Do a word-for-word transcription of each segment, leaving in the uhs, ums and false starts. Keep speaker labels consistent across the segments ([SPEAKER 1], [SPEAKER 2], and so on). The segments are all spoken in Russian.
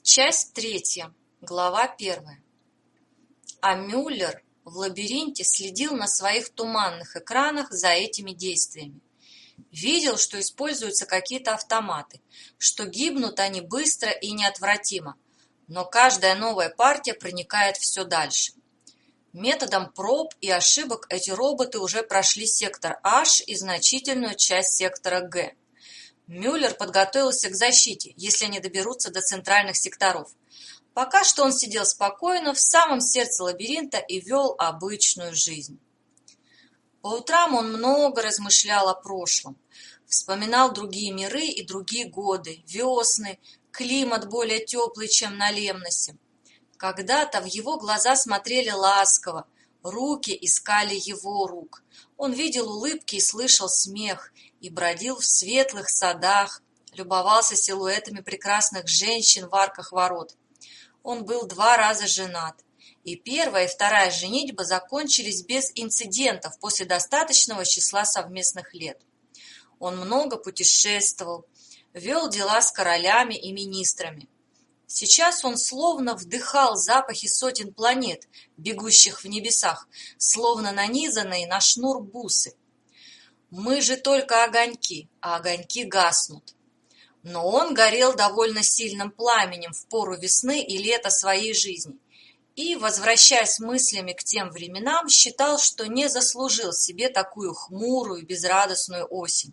[SPEAKER 1] Часть третья, глава первая. А Мюллер в лабиринте следил на своих туманных экранах за этими действиями. Видел, что используются какие-то автоматы, что гибнут они быстро и неотвратимо, но каждая новая партия проникает все дальше. Методом проб и ошибок эти роботы уже прошли сектор H и значительную часть сектора G. Мюллер подготовился к защите, если они доберутся до центральных секторов. Пока что он сидел спокойно в самом сердце лабиринта и вел обычную жизнь. По утрам он много размышлял о прошлом, вспоминал другие миры и другие годы, весны, климат более теплый, чем на Лемносе. Когда-то в его глаза смотрели ласково, руки искали его рук. Он видел улыбки и слышал смех, и бродил в светлых садах, любовался силуэтами прекрасных женщин в арках ворот. Он был два раза женат, и первая и вторая женитьба закончились без инцидентов после достаточного числа совместных лет. Он много путешествовал, вел дела с королями и министрами. Сейчас он словно вдыхал запахи сотен планет, бегущих в небесах, словно нанизанные на шнур бусы. Мы же только огоньки, а огоньки гаснут. Но он горел довольно сильным пламенем в пору весны и лета своей жизни и, возвращаясь мыслями к тем временам, считал, что не заслужил себе такую хмурую, безрадостную осень.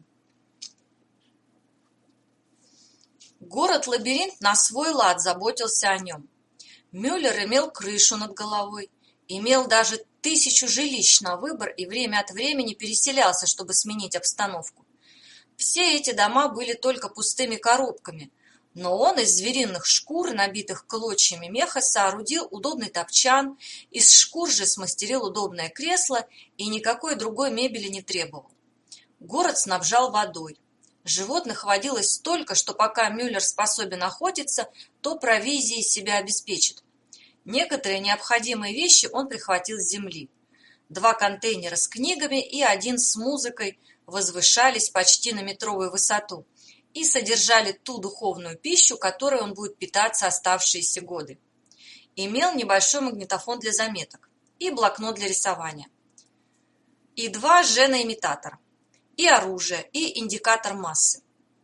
[SPEAKER 1] Город-лабиринт на свой лад заботился о нем. Мюллер имел крышу над головой, имел даже тысячу жилищ на выбор и время от времени переселялся, чтобы сменить обстановку. Все эти дома были только пустыми коробками, но он из звериных шкур, набитых клочьями меха, соорудил удобный топчан, из шкур же смастерил удобное кресло и никакой другой мебели не требовал. Город снабжал водой. Животных водилось столько, что пока Мюллер способен охотиться, то провизией себя обеспечит. Некоторые необходимые вещи он прихватил с земли. Два контейнера с книгами и один с музыкой возвышались почти на метровую высоту и содержали ту духовную пищу, которой он будет питаться оставшиеся годы. Имел небольшой магнитофон для заметок и блокнот для рисования, и два жена-имитатора, и оружие, и индикатор массы,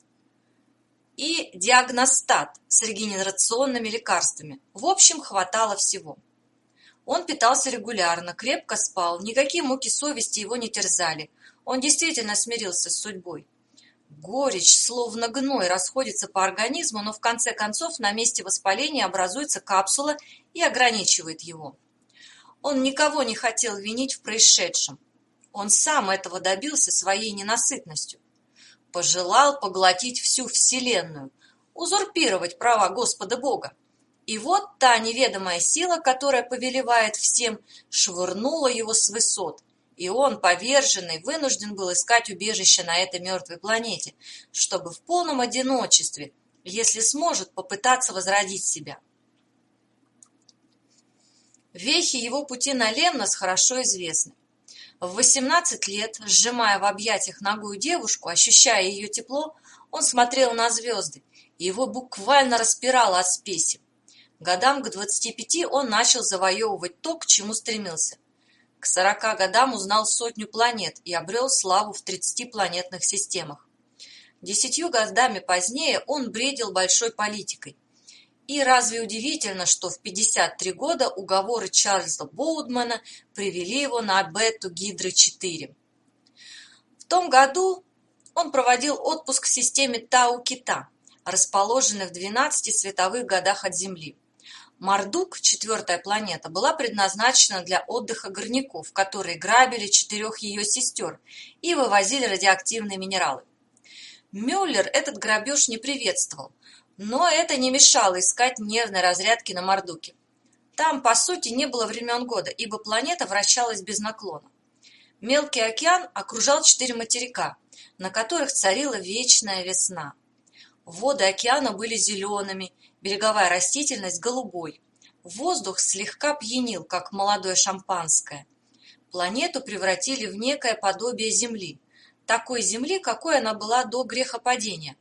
[SPEAKER 1] и диагностат с регенерационными лекарствами. В общем, хватало всего. Он питался регулярно, крепко спал, никакие муки совести его не терзали. Он действительно смирился с судьбой. Горечь, словно гной, расходится по организму, но в конце концов на месте воспаления образуется капсула и ограничивает его. Он никого не хотел винить в происшедшем. Он сам этого добился своей ненасытностью. Пожелал поглотить всю Вселенную, узурпировать права Господа Бога. И вот та неведомая сила, которая повелевает всем, швырнула его с высот, и он, поверженный, вынужден был искать убежище на этой мертвой планете, чтобы в полном одиночестве, если сможет, попытаться возродить себя. Вехи его пути на Лемнос хорошо известны. В восемнадцать лет, сжимая в объятиях нагую девушку, ощущая ее тепло, он смотрел на звезды, и его буквально распирало от спеси. Годам к двадцати пяти он начал завоевывать то, к чему стремился. К сорока годам узнал сотню планет и обрел славу в тридцати планетных системах. Десятью годами позднее он бредил большой политикой. И разве удивительно, что в пятьдесят три года уговоры Чарльза Боудмана привели его на бету Гидры четыре. В том году он проводил отпуск в системе Тау-Кита, расположенной в двенадцати световых годах от Земли. Мардук, четвертая планета, была предназначена для отдыха горняков, которые грабили четырех ее сестер и вывозили радиоактивные минералы. Мюллер этот грабеж не приветствовал, но это не мешало искать нервной разрядки на Мардуке. Там, по сути, не было времен года, ибо планета вращалась без наклона. Мелкий океан окружал четыре материка, на которых царила вечная весна. Воды океана были зелеными, береговая растительность голубой. Воздух слегка пьянил, как молодое шампанское. Планету превратили в некое подобие Земли, такой Земли, какой она была до грехопадения.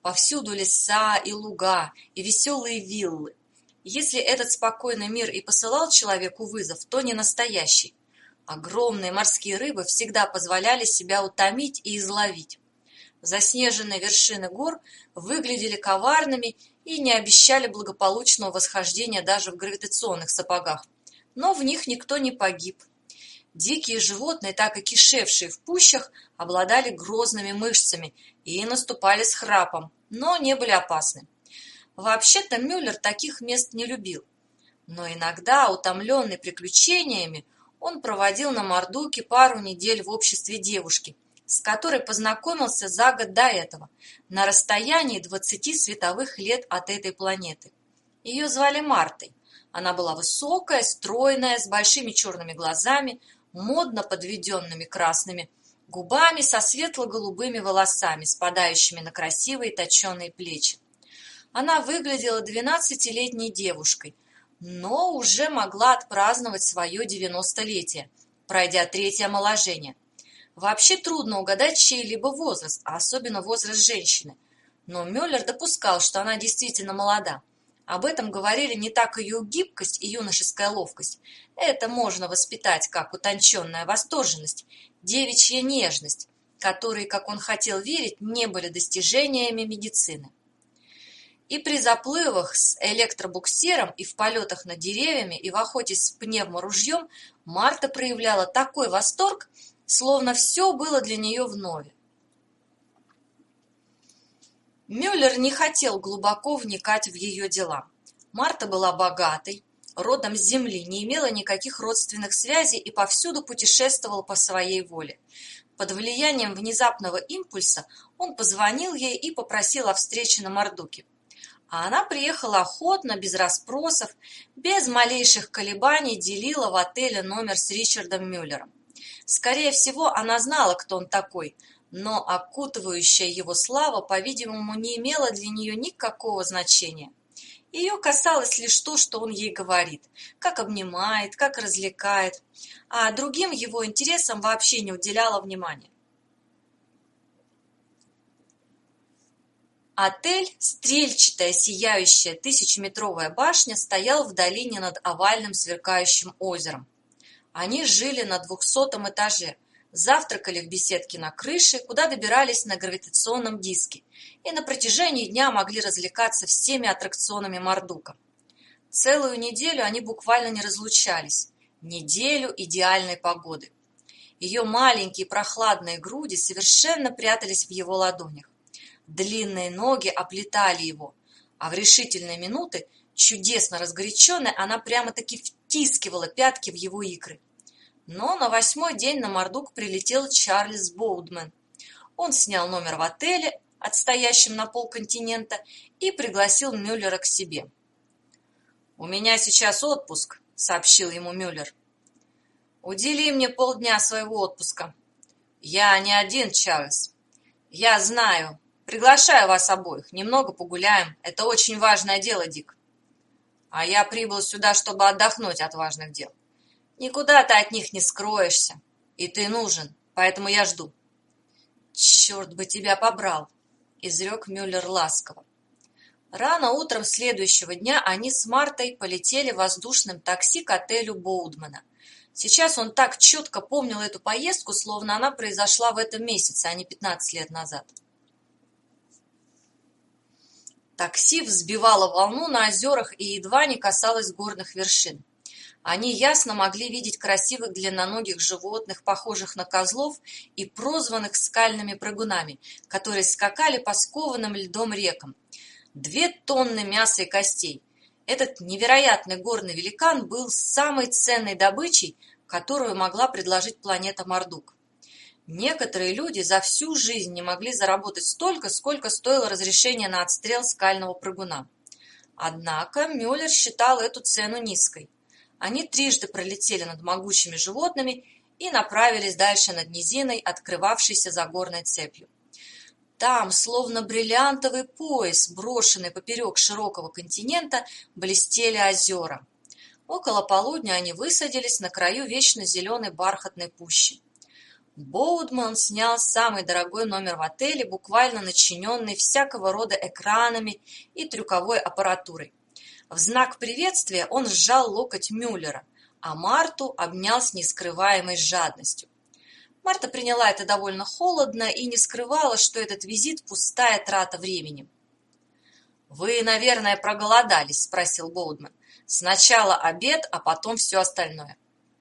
[SPEAKER 1] Повсюду леса и луга, и веселые виллы. Если этот спокойный мир и посылал человеку вызов, то не настоящий. Огромные морские рыбы всегда позволяли себя утомить и изловить. Заснеженные вершины гор выглядели коварными и не обещали благополучного восхождения даже в гравитационных сапогах, но в них никто не погиб. Дикие животные, так и кишевшие в пущах, обладали грозными мышцами и наступали с храпом, но не были опасны. Вообще-то Мюллер таких мест не любил, но иногда, утомленный приключениями, он проводил на Мардуке пару недель в обществе девушки, с которой познакомился за год до этого, на расстоянии двадцати световых лет от этой планеты. Ее звали Мартой. Она была высокая, стройная, с большими черными глазами, модно подведенными красными губами, со светло-голубыми волосами, спадающими на красивые точеные плечи. Она выглядела двенадцатилетней девушкой, но уже могла отпраздновать свое девяностолетие, пройдя третье омоложение. Вообще трудно угадать чей-либо возраст, а особенно возраст женщины, но Мюллер допускал, что она действительно молода. Об этом говорили не так ее гибкость и юношеская ловкость. Это можно воспитать как утонченная восторженность, девичья нежность, которые, как он хотел верить, не были достижениями медицины. И при заплывах с электробуксиром, и в полетах над деревьями, и в охоте с пневморужьем Марта проявляла такой восторг, словно все было для нее вновь. Мюллер не хотел глубоко вникать в ее дела. Марта была богатой, родом с земли, не имела никаких родственных связей и повсюду путешествовала по своей воле. Под влиянием внезапного импульса он позвонил ей и попросил о встрече на Мардуке. А она приехала охотно, без расспросов, без малейших колебаний делила в отеле номер с Ричардом Мюллером. Скорее всего, она знала, кто он такой, но окутывающая его слава, по-видимому, не имела для нее никакого значения. Ее касалось лишь то, что он ей говорит, как обнимает, как развлекает, а другим его интересам вообще не уделяла внимания. Отель, стрельчатая, сияющая тысячеметровая башня, стоял в долине над овальным сверкающим озером. Они жили на двухсотом этаже, завтракали в беседке на крыше, куда добирались на гравитационном диске, и на протяжении дня могли развлекаться всеми аттракционами Мардука. Целую неделю они буквально не разлучались, неделю идеальной погоды. Ее маленькие прохладные груди совершенно прятались в его ладонях. Длинные ноги оплетали его, а в решительные минуты, чудесно разгоряченная, она прямо-таки втискивала пятки в его икры. Но на восьмой день на Мардук прилетел Чарльз Боудман. Он снял номер в отеле, отстоящем на полконтинента, и пригласил Мюллера к себе. «У меня сейчас отпуск», — сообщил ему Мюллер. «Удели мне полдня своего отпуска». «Я не один, Чарльз. Я знаю. Приглашаю вас обоих. Немного погуляем. Это очень важное дело, Дик». «А я прибыл сюда, чтобы отдохнуть от важных дел». «Никуда ты от них не скроешься. И ты нужен, поэтому я жду». «Черт бы тебя побрал», — изрек Мюллер ласково. Рано утром следующего дня они с Мартой полетели воздушным такси к отелю Боудмана. Сейчас он так четко помнил эту поездку, словно она произошла в этом месяце, а не пятнадцать лет назад. Такси взбивало волну на озерах и едва не касалось горных вершин. Они ясно могли видеть красивых длинноногих животных, похожих на козлов, и прозванных скальными прыгунами, которые скакали по скованным льдом рекам. Две тонны мяса и костей. Этот невероятный горный великан был самой ценной добычей, которую могла предложить планета Мардук. Некоторые люди за всю жизнь не могли заработать столько, сколько стоило разрешение на отстрел скального прыгуна. Однако Мюллер считал эту цену низкой. Они трижды пролетели над могучими животными и направились дальше над низиной, открывавшейся за горной цепью. Там, словно бриллиантовый пояс, брошенный поперек широкого континента, блестели озера. Около полудня они высадились на краю вечно зеленой бархатной пущи. Боудман снял самый дорогой номер в отеле, буквально начиненный всякого рода экранами и трюковой аппаратурой. В знак приветствия он сжал локоть Мюллера, а Марту обнял с нескрываемой жадностью. Марта приняла это довольно холодно и не скрывала, что этот визит – пустая трата времени. «Вы, наверное, проголодались?» – спросил Боудман. «Сначала обед, а потом все остальное».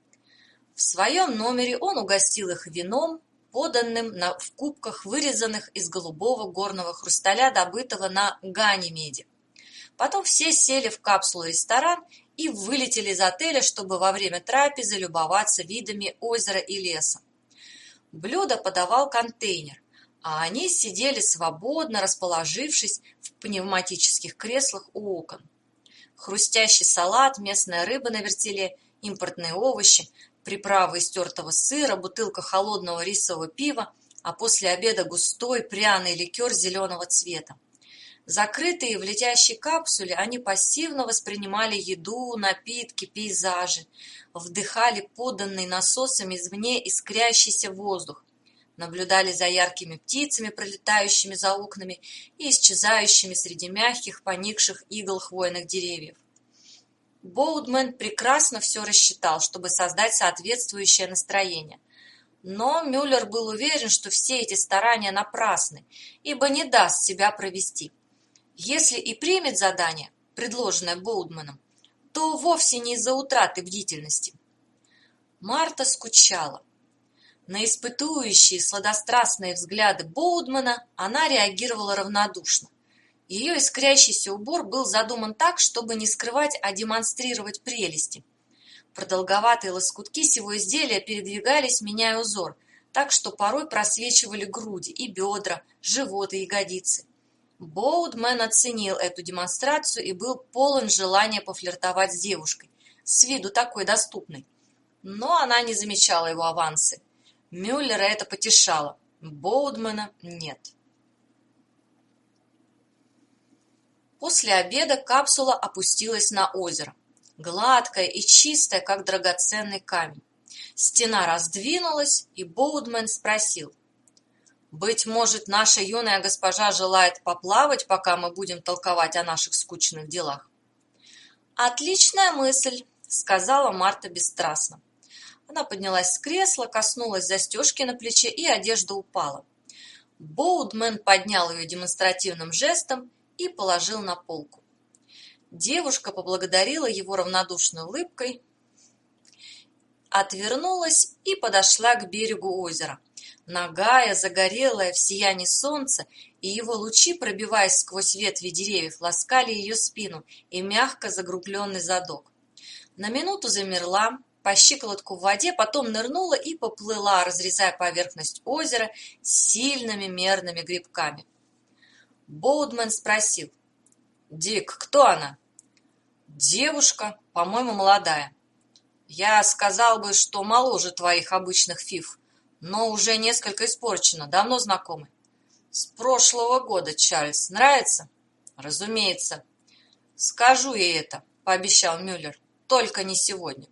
[SPEAKER 1] В своем номере он угостил их вином, поданным на, в кубках, вырезанных из голубого горного хрусталя, добытого на Ганимеде. Потом все сели в капсулу-ресторан и вылетели из отеля, чтобы во время трапезы любоваться видами озера и леса. Блюдо подавал контейнер, а они сидели свободно, расположившись в пневматических креслах у окон. Хрустящий салат, местная рыба на вертеле, импортные овощи, приправы из тертого сыра, бутылка холодного рисового пива, а после обеда густой пряный ликер зеленого цвета. Закрытые в летящей капсуле, они пассивно воспринимали еду, напитки, пейзажи, вдыхали поданный насосами извне искрящийся воздух, наблюдали за яркими птицами, пролетающими за окнами и исчезающими среди мягких, поникших игл хвойных деревьев. Боудман прекрасно все рассчитал, чтобы создать соответствующее настроение. Но Мюллер был уверен, что все эти старания напрасны, ибо не даст себя провести. Если и примет задание, предложенное Боудманом, то вовсе не из-за утраты бдительности. Марта скучала. На испытующие сладострастные взгляды Боудмана она реагировала равнодушно. Ее искрящийся убор был задуман так, чтобы не скрывать, а демонстрировать прелести. Продолговатые лоскутки сего изделия передвигались, меняя узор, так что порой просвечивали груди и бедра, живот и ягодицы. Боудман оценил эту демонстрацию и был полон желания пофлиртовать с девушкой, с виду такой доступной. Но она не замечала его авансы. Мюллера это потешало, Боудмана нет. После обеда капсула опустилась на озеро, гладкая и чистая, как драгоценный камень. Стена раздвинулась, и Боудман спросил: «Быть может, наша юная госпожа желает поплавать, пока мы будем толковать о наших скучных делах?» «Отличная мысль», — сказала Марта бесстрастно. Она поднялась с кресла, коснулась застежки на плече, и одежда упала. Боудман поднял ее демонстративным жестом и положил на полку. Девушка поблагодарила его равнодушной улыбкой, отвернулась и подошла к берегу озера. Нагая, загорелая, в сиянии солнца, и его лучи, пробиваясь сквозь ветви деревьев, ласкали ее спину и мягко загрубленный задок. На минуту замерла, по щиколотку в воде, потом нырнула и поплыла, разрезая поверхность озера сильными мерными грибками. Боудман спросил: «Дик, кто она?» «Девушка, по-моему, молодая. Я сказал бы, что моложе твоих обычных фиф, но уже несколько испорчена, давно знакомы». «С прошлого года, Чарльз. Нравится?» «Разумеется». «Скажу ей это», — пообещал Мюллер, — «только не сегодня».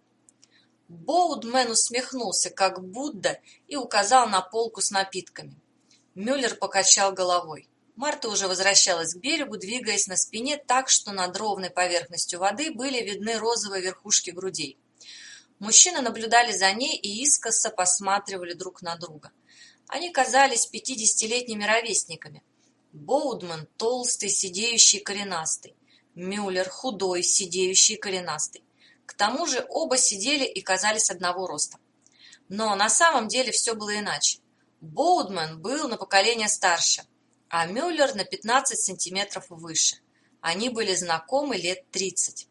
[SPEAKER 1] Боудман усмехнулся, как Будда, и указал на полку с напитками. Мюллер покачал головой. Марта уже возвращалась к берегу, двигаясь на спине так, что над ровной поверхностью воды были видны розовые верхушки грудей. Мужчины наблюдали за ней и искоса посматривали друг на друга. Они казались пятидесятилетними ровесниками. Боудман толстый, сидеющий, коренастый. Мюллер худой, сидеющий, коренастый. К тому же оба сидели и казались одного роста. Но на самом деле все было иначе. Боудман был на поколение старше, а Мюллер на пятнадцать сантиметров выше. Они были знакомы лет тридцать.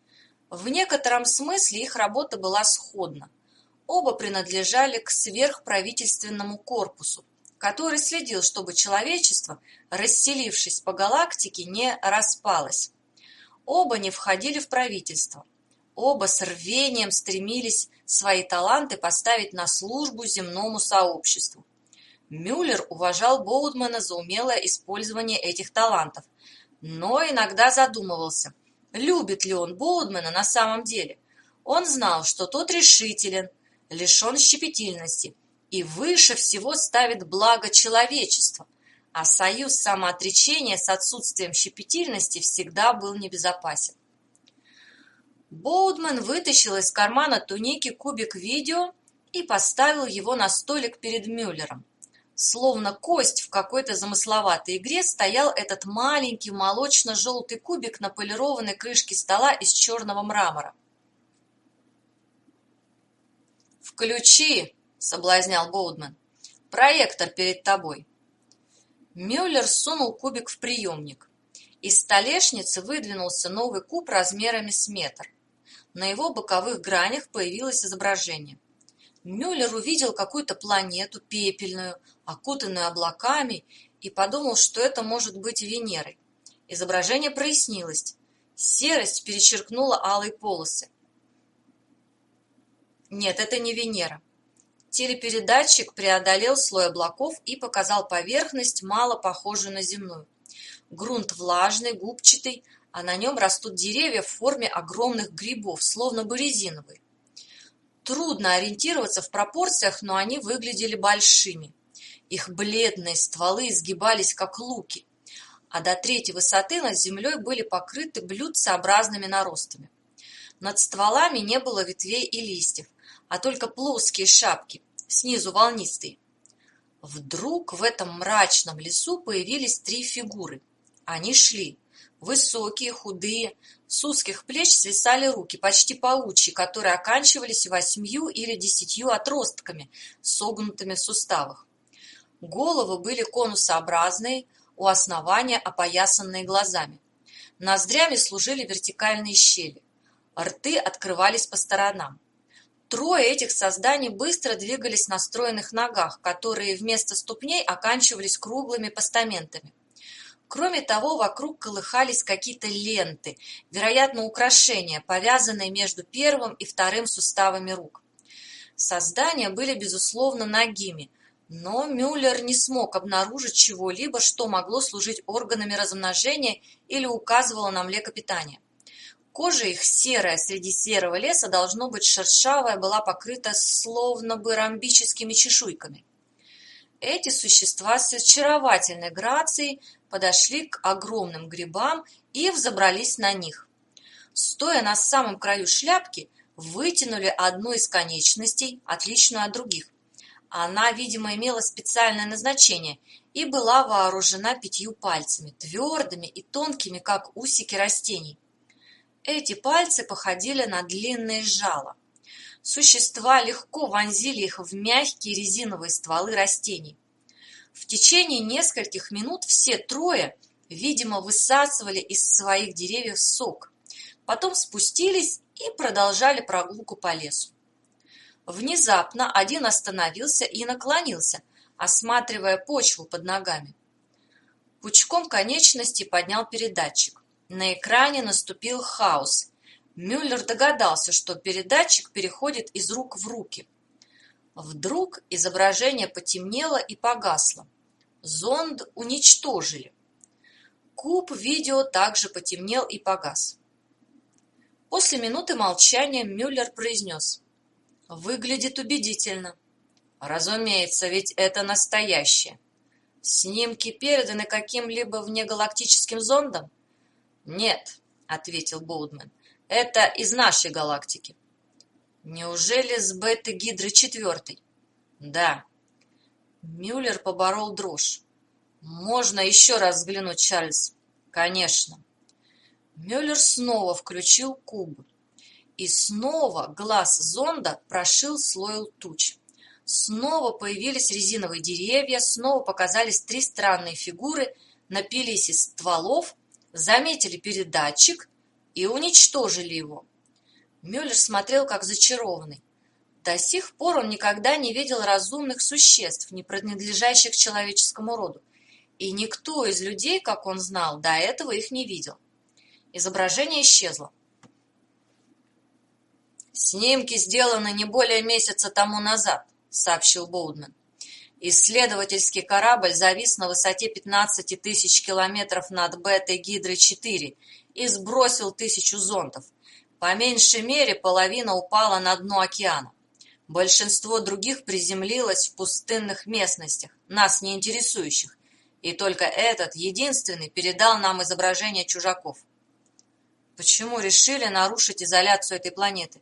[SPEAKER 1] В некотором смысле их работа была сходна. Оба принадлежали к сверхправительственному корпусу, который следил, чтобы человечество, расселившись по галактике, не распалось. Оба не входили в правительство. Оба с рвением стремились свои таланты поставить на службу земному сообществу. Мюллер уважал Боудмана за умелое использование этих талантов, но иногда задумывался, любит ли он Боудмана на самом деле. Он знал, что тот решителен, лишен щепетильности и выше всего ставит благо человечества, а союз самоотречения с отсутствием щепетильности всегда был небезопасен. Боудман вытащил из кармана туники кубик видео и поставил его на столик перед Мюллером. Словно кость в какой-то замысловатой игре стоял этот маленький молочно-желтый кубик на полированной крышке стола из черного мрамора. «Включи!» — соблазнял Боудман. «Проектор перед тобой». Мюллер сунул кубик в приемник. Из столешницы выдвинулся новый куб размерами с метр. На его боковых гранях появилось изображение. Мюллер увидел какую-то планету пепельную, окутанную облаками, и подумал, что это может быть Венерой. Изображение прояснилось. Серость перечеркнула алые полосы. Нет, это не Венера. Телепередатчик преодолел слой облаков и показал поверхность, мало похожую на земную. Грунт влажный, губчатый, а на нем растут деревья в форме огромных грибов, словно бы резиновые. Трудно ориентироваться в пропорциях, но они выглядели большими. Их бледные стволы изгибались, как луки, а до третьей высоты над землей были покрыты блюдцеобразными наростами. Над стволами не было ветвей и листьев, а только плоские шапки, снизу волнистые. Вдруг в этом мрачном лесу появились три фигуры. Они шли. Высокие, худые, с узких плеч свисали руки, почти паучьи, которые оканчивались восьмью или десятью отростками, согнутыми в суставах. Головы были конусообразные, у основания опоясанные глазами. Ноздрями служили вертикальные щели. Рты открывались по сторонам. Трое этих созданий быстро двигались на стройных ногах, которые вместо ступней оканчивались круглыми постаментами. Кроме того, вокруг колыхались какие-то ленты, вероятно, украшения, повязанные между первым и вторым суставами рук. Создания были, безусловно, нагими, но Мюллер не смог обнаружить чего-либо, что могло служить органами размножения или указывало на млекопитание. Кожа их, серая среди серого леса, должно быть шершавая, была покрыта словно бы ромбическими чешуйками. Эти существа с очаровательной грацией подошли к огромным грибам и взобрались на них. Стоя на самом краю шляпки, вытянули одну из конечностей, отличную от других. Она, видимо, имела специальное назначение и была вооружена пятью пальцами, твердыми и тонкими, как усики растений. Эти пальцы походили на длинные жала. Существа легко вонзили их в мягкие резиновые стволы растений. В течение нескольких минут все трое, видимо, высасывали из своих деревьев сок, потом спустились и продолжали прогулку по лесу. Внезапно один остановился и наклонился, осматривая почву под ногами. Пучком конечностей поднял передатчик. На экране наступил хаос. Мюллер догадался, что передатчик переходит из рук в руки. Вдруг изображение потемнело и погасло. Зонд уничтожили. Куб видео также потемнел и погас. После минуты молчания Мюллер произнес: «Выглядит убедительно». «Разумеется, ведь это настоящее. Снимки переданы каким-либо внегалактическим зондом?» «Нет», — ответил Боудман, — «это из нашей галактики». «Неужели с бета-гидры четвертой?» «Да». Мюллер поборол дрожь. «Можно еще раз взглянуть, Чарльз?» «Конечно». Мюллер снова включил куб. И снова глаз зонда прошил слой туч. Снова появились резиновые деревья, снова показались три странные фигуры, напились из стволов, заметили передатчик и уничтожили его. Мюллер смотрел как зачарованный. До сих пор он никогда не видел разумных существ, не принадлежащих человеческому роду, и никто из людей, как он знал, до этого их не видел. Изображение исчезло. «Снимки сделаны не более месяца тому назад», — сообщил Боудман. «Исследовательский корабль завис на высоте пятнадцати тысяч километров над бета-гидрой четыре и сбросил тысячу зондов. По меньшей мере половина упала на дно океана. Большинство других приземлилось в пустынных местностях, нас не интересующих, и только этот, единственный, передал нам изображение чужаков. Почему решили нарушить изоляцию этой планеты?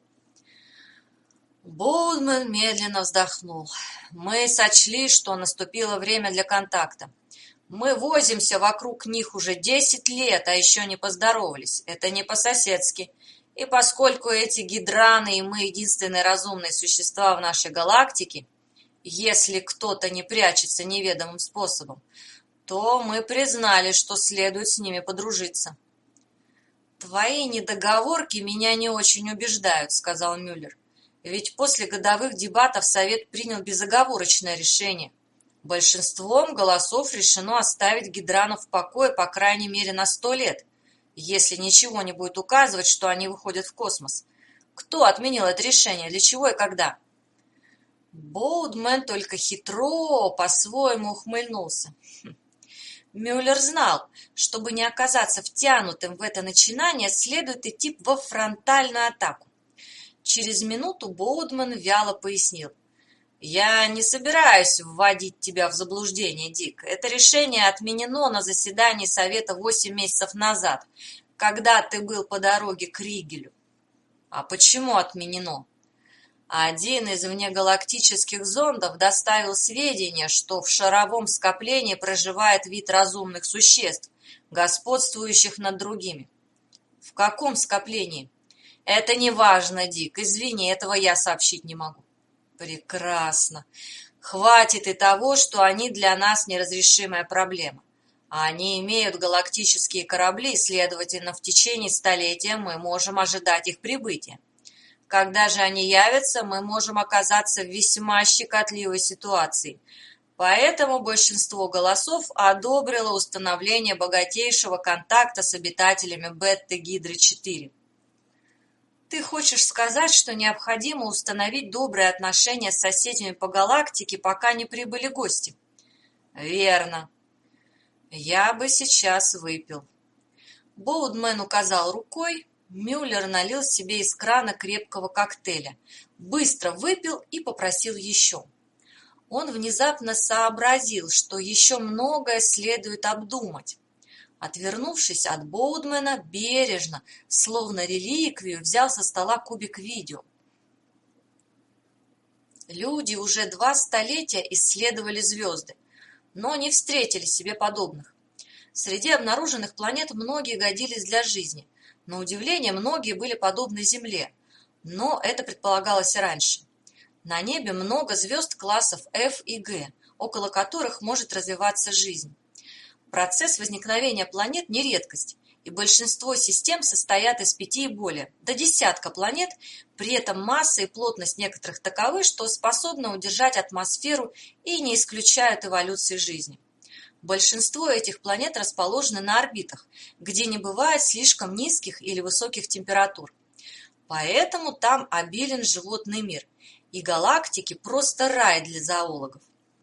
[SPEAKER 1] Боудман медленно вздохнул. Мы сочли, что наступило время для контакта. Мы возимся вокруг них уже десять лет, а еще не поздоровались. Это не по-соседски. И поскольку эти гидраны и мы единственные разумные существа в нашей галактике, если кто-то не прячется неведомым способом, то мы признали, что следует с ними подружиться. «Твои недоговорки меня не очень убеждают», — сказал Мюллер. «Ведь после годовых дебатов Совет принял безоговорочное решение. Большинством голосов решено оставить гидранов в покое по крайней мере на сто лет, если ничего не будет указывать, что они выходят в космос. Кто отменил это решение, для чего и когда?» Боудман только хитро по-своему ухмыльнулся. Мюллер знал, чтобы не оказаться втянутым в это начинание, следует идти во фронтальную атаку. Через минуту Боудман вяло пояснил. «Я не собираюсь вводить тебя в заблуждение, Дик. Это решение отменено на заседании Совета восемь месяцев назад, когда ты был по дороге к Ригелю». «А почему отменено?» Один из внегалактических зондов доставил сведения, что в шаровом скоплении проживает вид разумных существ, господствующих над другими. В каком скоплении? Это не важно, Дик, извини, этого я сообщить не могу. Прекрасно. Хватит и того, что они для нас неразрешимая проблема. Они имеют галактические корабли, следовательно, в течение столетия мы можем ожидать их прибытия. Когда же они явятся, мы можем оказаться в весьма щекотливой ситуации. Поэтому большинство голосов одобрило установление богатейшего контакта с обитателями Бета-Гидры-четыре. Ты хочешь сказать, что необходимо установить добрые отношения с соседями по галактике, пока не прибыли гости? Верно. Я бы сейчас выпил. Боудман указал рукой. Мюллер налил себе из крана крепкого коктейля, быстро выпил и попросил еще. Он внезапно сообразил, что еще многое следует обдумать. Отвернувшись от Боудмана, бережно, словно реликвию, взял со стола кубик видео. Люди уже два столетия исследовали звезды, но не встретили себе подобных. Среди обнаруженных планет многие годились для жизни. На удивление, многие были подобны Земле, но это предполагалось и раньше. На небе много звезд классов F и G, около которых может развиваться жизнь. Процесс возникновения планет не редкость, и большинство систем состоят из пяти и более, до десятка планет, при этом масса и плотность некоторых таковы, что способны удержать атмосферу и не исключают эволюции жизни. Большинство этих планет расположены на орбитах, где не бывает слишком низких или высоких температур. Поэтому там обилен животный мир, и галактики просто рай для зоологов.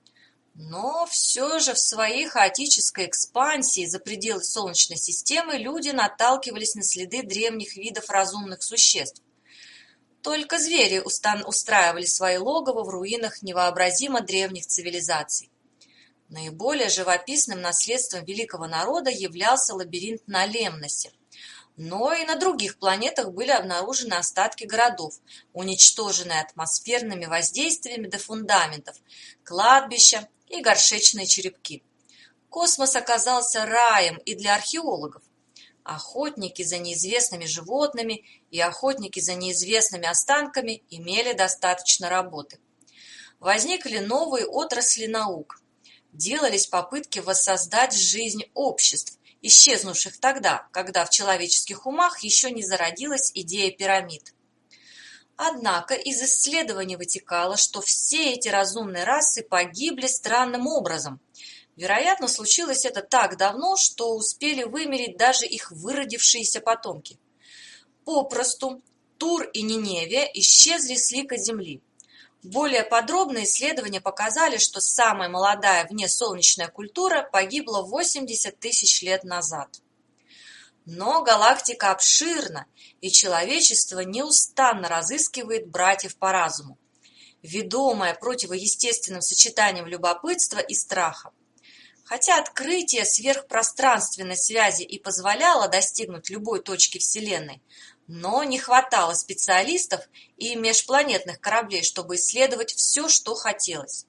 [SPEAKER 1] Но все же в своей хаотической экспансии за пределы Солнечной системы люди наталкивались на следы древних видов разумных существ. Только звери устраивали свои логово в руинах невообразимо древних цивилизаций. Наиболее живописным наследством великого народа являлся лабиринт на Лемносе. Но и на других планетах были обнаружены остатки городов, уничтоженные атмосферными воздействиями до фундаментов, кладбища и горшечные черепки. Космос оказался раем и для археологов. Охотники за неизвестными животными и охотники за неизвестными останками имели достаточно работы. Возникли новые отрасли наук. Делались попытки воссоздать жизнь обществ, исчезнувших тогда, когда в человеческих умах еще не зародилась идея пирамид. Однако из исследований вытекало, что все эти разумные расы погибли странным образом. Вероятно, случилось это так давно, что успели вымереть даже их выродившиеся потомки. Попросту Тур и Ниневия исчезли с лика Земли. Более подробные исследования показали, что самая молодая внесолнечная культура погибла восемьдесят тысяч лет назад. Но галактика обширна, и человечество неустанно разыскивает братьев по разуму. ведомая противоестественным сочетанием любопытства и страха. Хотя открытие сверхпространственной связи и позволяло достигнуть любой точки Вселенной, но не хватало специалистов и межпланетных кораблей, чтобы исследовать все, что хотелось.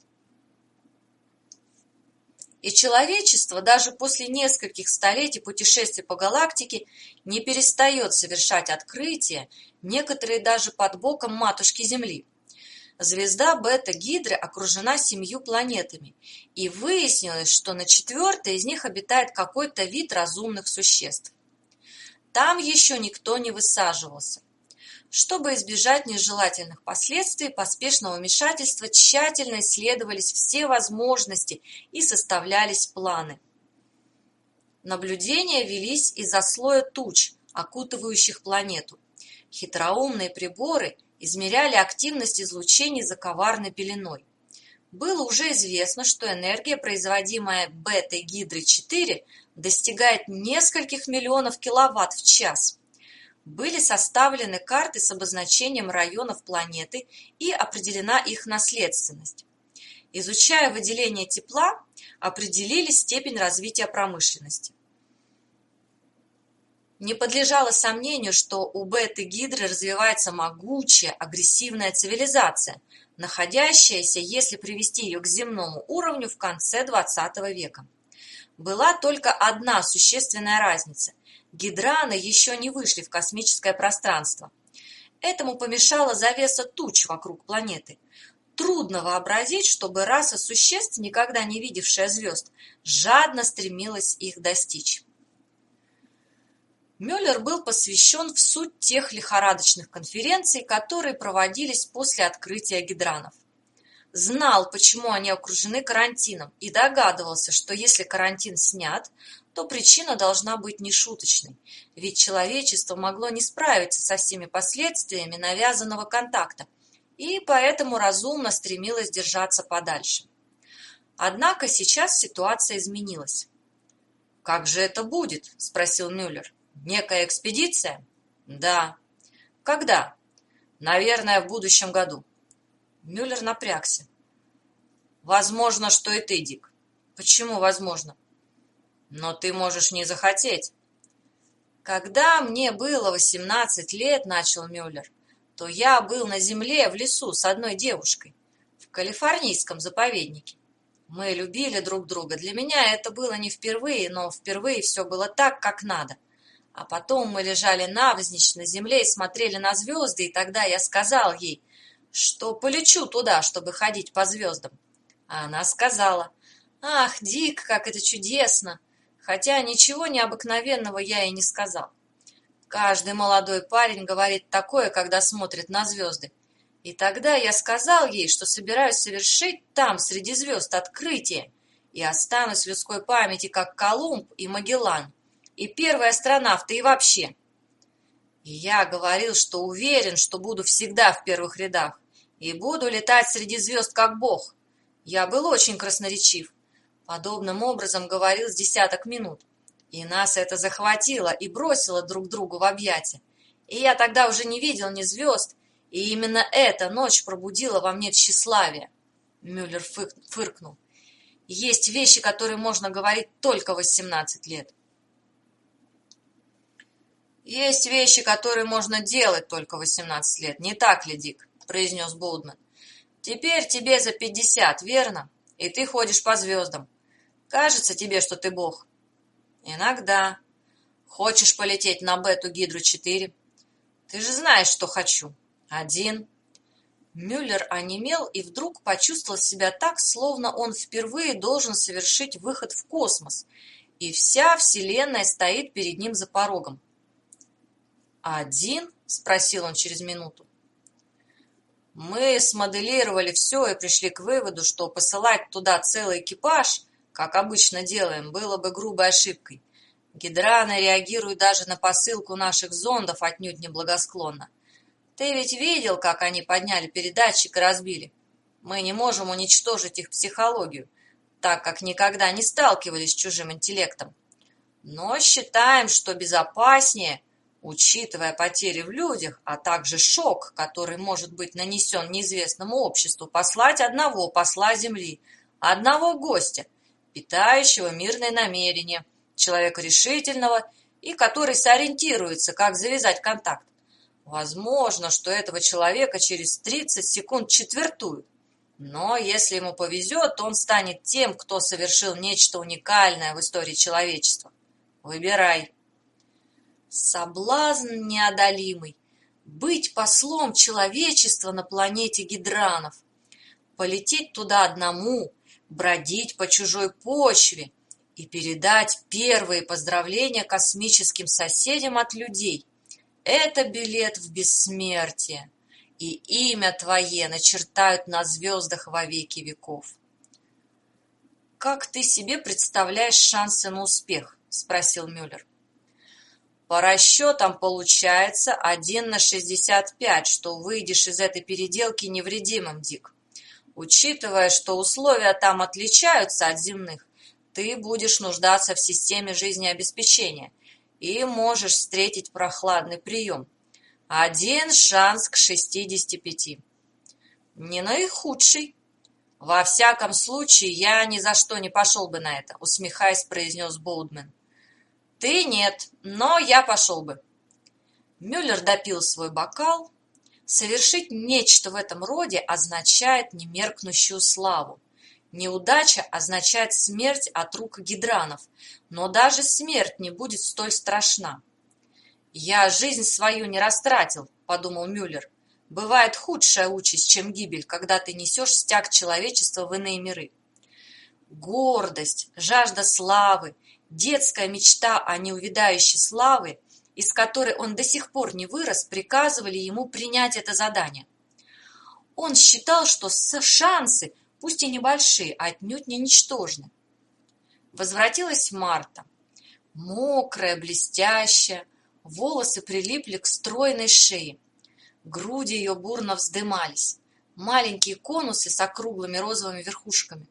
[SPEAKER 1] И человечество даже после нескольких столетий путешествий по галактике не перестает совершать открытия, некоторые даже под боком матушки Земли. Звезда Бета-Гидры окружена семью планетами, и выяснилось, что на четвертой из них обитает какой-то вид разумных существ. Там еще никто не высаживался. Чтобы избежать нежелательных последствий поспешного вмешательства, тщательно исследовались все возможности и составлялись планы. Наблюдения велись из-за слоя туч, окутывающих планету. Хитроумные приборы измеряли активность излучений за коварной пеленой. Было уже известно, что энергия, производимая Бетой-Гидрой четыре, достигает нескольких миллионов киловатт в час. Были составлены карты с обозначением районов планеты и определена их наследственность. Изучая выделение тепла, определили степень развития промышленности. Не подлежало сомнению, что у Беты-Гидры развивается могучая, агрессивная цивилизация, находящаяся, если привести ее к земному уровню, в конце двадцатого века. Была только одна существенная разница – гидраны еще не вышли в космическое пространство. Этому помешала завеса туч вокруг планеты. Трудно вообразить, чтобы раса существ, никогда не видевшая звезд, жадно стремилась их достичь. Мюллер был посвящен в суть тех лихорадочных конференций, которые проводились после открытия гидранов. Знал, почему они окружены карантином, и догадывался, что если карантин снят, то причина должна быть нешуточной, ведь человечество могло не справиться со всеми последствиями навязанного контакта, и поэтому разумно стремилось держаться подальше. Однако сейчас ситуация изменилась. «Как же это будет?» – спросил Мюллер. «Некая экспедиция?» «Да». «Когда?» «Наверное, в будущем году». Мюллер напрягся. «Возможно, что и ты, Дик». «Почему возможно?» «Но ты можешь не захотеть». «Когда мне было восемнадцать лет, — начал Мюллер, — то я был на земле в лесу с одной девушкой, в калифорнийском заповеднике. Мы любили друг друга. Для меня это было не впервые, но впервые все было так, как надо. А потом мы лежали навзничь на земле и смотрели на звезды, и тогда я сказал ей, что полечу туда, чтобы ходить по звездам. А она сказала: «Ах, Дик, как это чудесно!» Хотя ничего необыкновенного я и не сказал. Каждый молодой парень говорит такое, когда смотрит на звезды. И тогда я сказал ей, что собираюсь совершить там, среди звезд, открытие, и останусь в людской памяти, как Колумб и Магеллан, и первый астронавт, и вообще. И я говорил, что уверен, что буду всегда в первых рядах, и буду летать среди звезд, как Бог. Я был очень красноречив. Подобным образом говорил с десяток минут. И нас это захватило и бросило друг другу в объятия. И я тогда уже не видел ни звезд, и именно эта ночь пробудила во мне тщеславие. Мюллер фыркнул. Есть вещи, которые можно говорить только в восемнадцать лет. Есть вещи, которые можно делать только в восемнадцать лет. Не так ли, Дик? Произнес Болдман. Теперь тебе за пятьдесят, верно? И ты ходишь по звездам. Кажется тебе, что ты бог? Иногда. Хочешь полететь на Бету-Гидру четыре? Ты же знаешь, что хочу. Один. Мюллер онемел и вдруг почувствовал себя так, словно он впервые должен совершить выход в космос, и вся Вселенная стоит перед ним за порогом. «Один?» – спросил он через минуту. «Мы смоделировали все и пришли к выводу, что посылать туда целый экипаж, как обычно делаем, было бы грубой ошибкой. Гидраны реагируют даже на посылку наших зондов отнюдь неблагосклонно. Ты ведь видел, как они подняли передатчик и разбили? Мы не можем уничтожить их психологию, так как никогда не сталкивались с чужим интеллектом. Но считаем, что безопаснее Учитывая потери в людях, а также шок, который может быть нанесен неизвестному обществу, послать одного посла Земли, одного гостя, питающего мирные намерения, человека решительного и который сориентируется, как завязать контакт. Возможно, что этого человека через тридцать секунд четвертуют. Но если ему повезет, он станет тем, кто совершил нечто уникальное в истории человечества. Выбирай. Соблазн неодолимый. Быть послом человечества на планете Гидранов. Полететь туда одному, бродить по чужой почве и передать первые поздравления космическим соседям от людей. Это билет в бессмертие, и имя твое начертают на звездах во веки веков. «Как ты себе представляешь шансы на успех?» – спросил Мюллер. «По расчетам получается один на шестьдесят пять, что выйдешь из этой переделки невредимым, Дик. Учитывая, что условия там отличаются от земных, ты будешь нуждаться в системе жизнеобеспечения и можешь встретить прохладный прием. Один шанс к шестидесяти пяти. Не наихудший. Во всяком случае, я ни за что не пошел бы на это, усмехаясь, произнес Боудмен. Ты нет, но я пошел бы. Мюллер допил свой бокал. Совершить нечто в этом роде означает немеркнущую славу. Неудача означает смерть от рук гидранов, но даже смерть не будет столь страшна. «Я жизнь свою не растратил», — подумал Мюллер. «Бывает худшая участь, чем гибель, когда ты несешь стяг человечества в иные миры». Гордость, жажда славы, детская мечта о неувядающей славе, из которой он до сих пор не вырос, приказывали ему принять это задание. Он считал, что шансы, пусть и небольшие, отнюдь не ничтожны. Возвратилась Марта. Мокрая, блестящая, волосы прилипли к стройной шее. Груди ее бурно вздымались. Маленькие конусы с округлыми розовыми верхушками.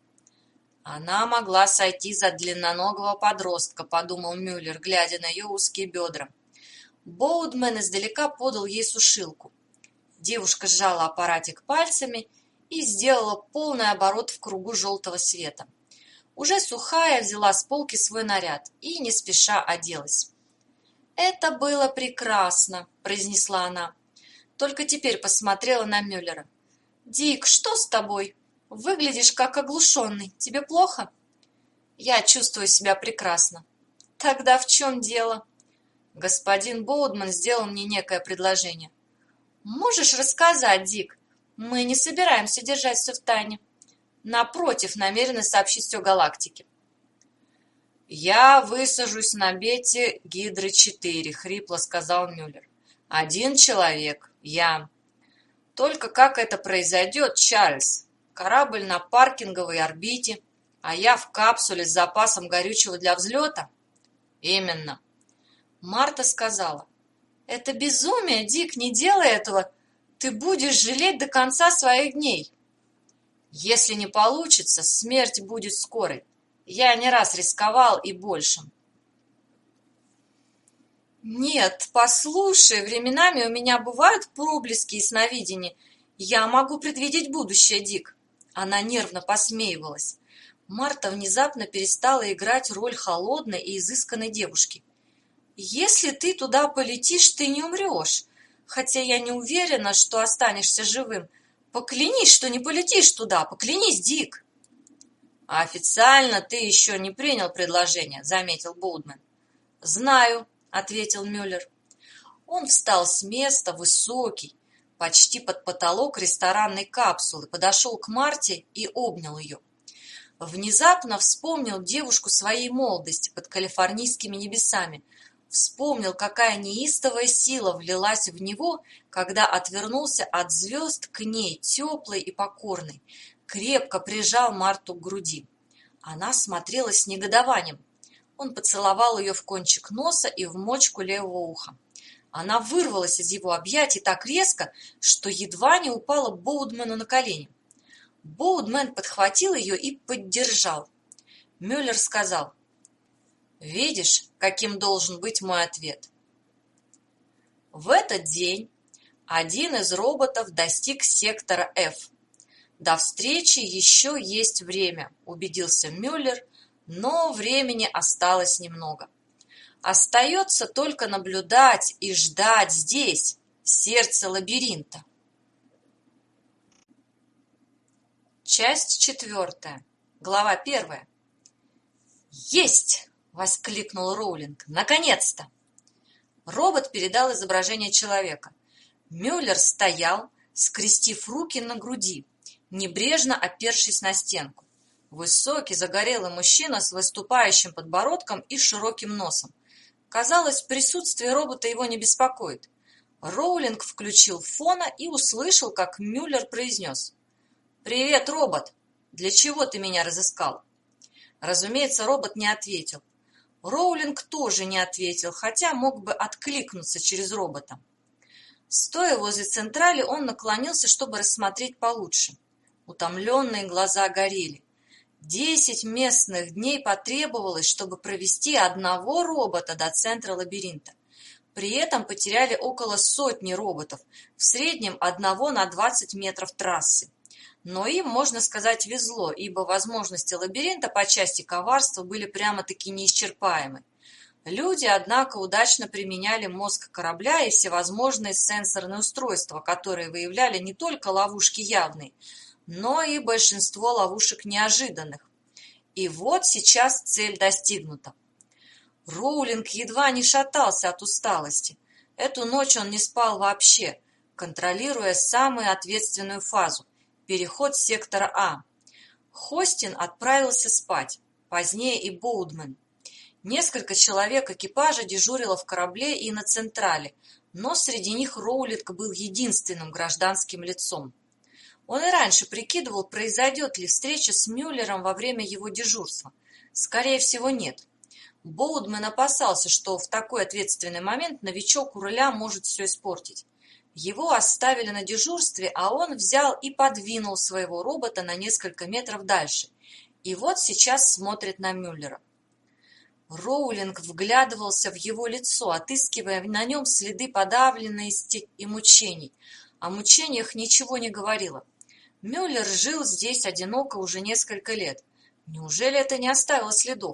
[SPEAKER 1] Она могла сойти за длинноногого подростка, подумал Мюллер, глядя на ее узкие бедра. Боудмен издалека подал ей сушилку. Девушка сжала аппаратик пальцами и сделала полный оборот в кругу желтого света. Уже сухая взяла с полки свой наряд и не спеша оделась. «Это было прекрасно», – произнесла она. Только теперь посмотрела на Мюллера. «Дик, что с тобой? Выглядишь как оглушенный. Тебе плохо?» «Я чувствую себя прекрасно». «Тогда в чем дело?» Господин Боудман сделал мне некое предложение. «Можешь рассказать, Дик? Мы не собираемся держать все в тайне. Напротив, намерены сообщить все галактике». «Я высажусь на бете Гидры четыре», — хрипло сказал Мюллер. «Один человек. Я. Только как это произойдет, Чарльз? Корабль на паркинговой орбите, а я в капсуле с запасом горючего для взлета?» «Именно». Марта сказала. «Это безумие, Дик, не делай этого. Ты будешь жалеть до конца своих дней». «Если не получится, смерть будет скорой. Я не раз рисковал и большим». «Нет, послушай, временами у меня бывают проблески и сновидения. Я могу предвидеть будущее, Дик». Она нервно посмеивалась. Марта внезапно перестала играть роль холодной и изысканной девушки. «Если ты туда полетишь, ты не умрешь. Хотя я не уверена, что останешься живым. Поклянись, что не полетишь туда. Поклянись, Дик». «А официально ты еще не принял предложение», — заметил Боудмен. «Знаю», — ответил Мюллер. Он встал с места, высокий, почти под потолок ресторанной капсулы, подошел к Марте и обнял ее. Внезапно вспомнил девушку своей молодости под калифорнийскими небесами, вспомнил, какая неистовая сила влилась в него, когда отвернулся от звезд к ней, теплой и покорной, крепко прижал Марту к груди. Она смотрела с негодованием. Он поцеловал ее в кончик носа и в мочку левого уха. Она вырвалась из его объятий так резко, что едва не упала Боудмену на колени. Боудмен подхватил ее и поддержал. Мюллер сказал: «Видишь, каким должен быть мой ответ?» В этот день один из роботов достиг сектора F. До встречи еще есть время, убедился Мюллер, но времени осталось немного. Остается только наблюдать и ждать здесь, в сердце лабиринта. Часть четвертая. Глава первая. «Есть!» — воскликнул Роулинг. «Наконец-то!» Робот передал изображение человека. Мюллер стоял, скрестив руки на груди, небрежно опершись на стенку. Высокий, загорелый мужчина с выступающим подбородком и широким носом. Казалось, присутствие робота его не беспокоит. Роулинг включил фона и услышал, как Мюллер произнес: «Привет, робот! Для чего ты меня разыскал?» Разумеется, робот не ответил. Роулинг тоже не ответил, хотя мог бы откликнуться через робота. Стоя возле централи, он наклонился, чтобы рассмотреть получше. Утомленные глаза горели. Десять местных дней потребовалось, чтобы провести одного робота до центра лабиринта. При этом потеряли около сотни роботов, в среднем одного на двадцать метров трассы. Но им, можно сказать, везло, ибо возможности лабиринта по части коварства были прямо-таки неисчерпаемы. Люди, однако, удачно применяли мозг корабля и всевозможные сенсорные устройства, которые выявляли не только ловушки явные, но и большинство ловушек неожиданных. И вот сейчас цель достигнута. Роулинг едва не шатался от усталости. Эту ночь он не спал вообще, контролируя самую ответственную фазу – переход сектора А. Хостин отправился спать, позднее и Боудман. Несколько человек экипажа дежурило в корабле и на централе, но среди них Роулинг был единственным гражданским лицом. Он и раньше прикидывал, произойдет ли встреча с Мюллером во время его дежурства. Скорее всего, нет. Боудман опасался, что в такой ответственный момент новичок у руля может все испортить. Его оставили на дежурстве, а он взял и подвинул своего робота на несколько метров дальше. И вот сейчас смотрит на Мюллера. Роулинг вглядывался в его лицо, отыскивая на нем следы подавленности и мучений. О мучениях ничего не говорило. Мюллер жил здесь одиноко уже несколько лет. Неужели это не оставило следов?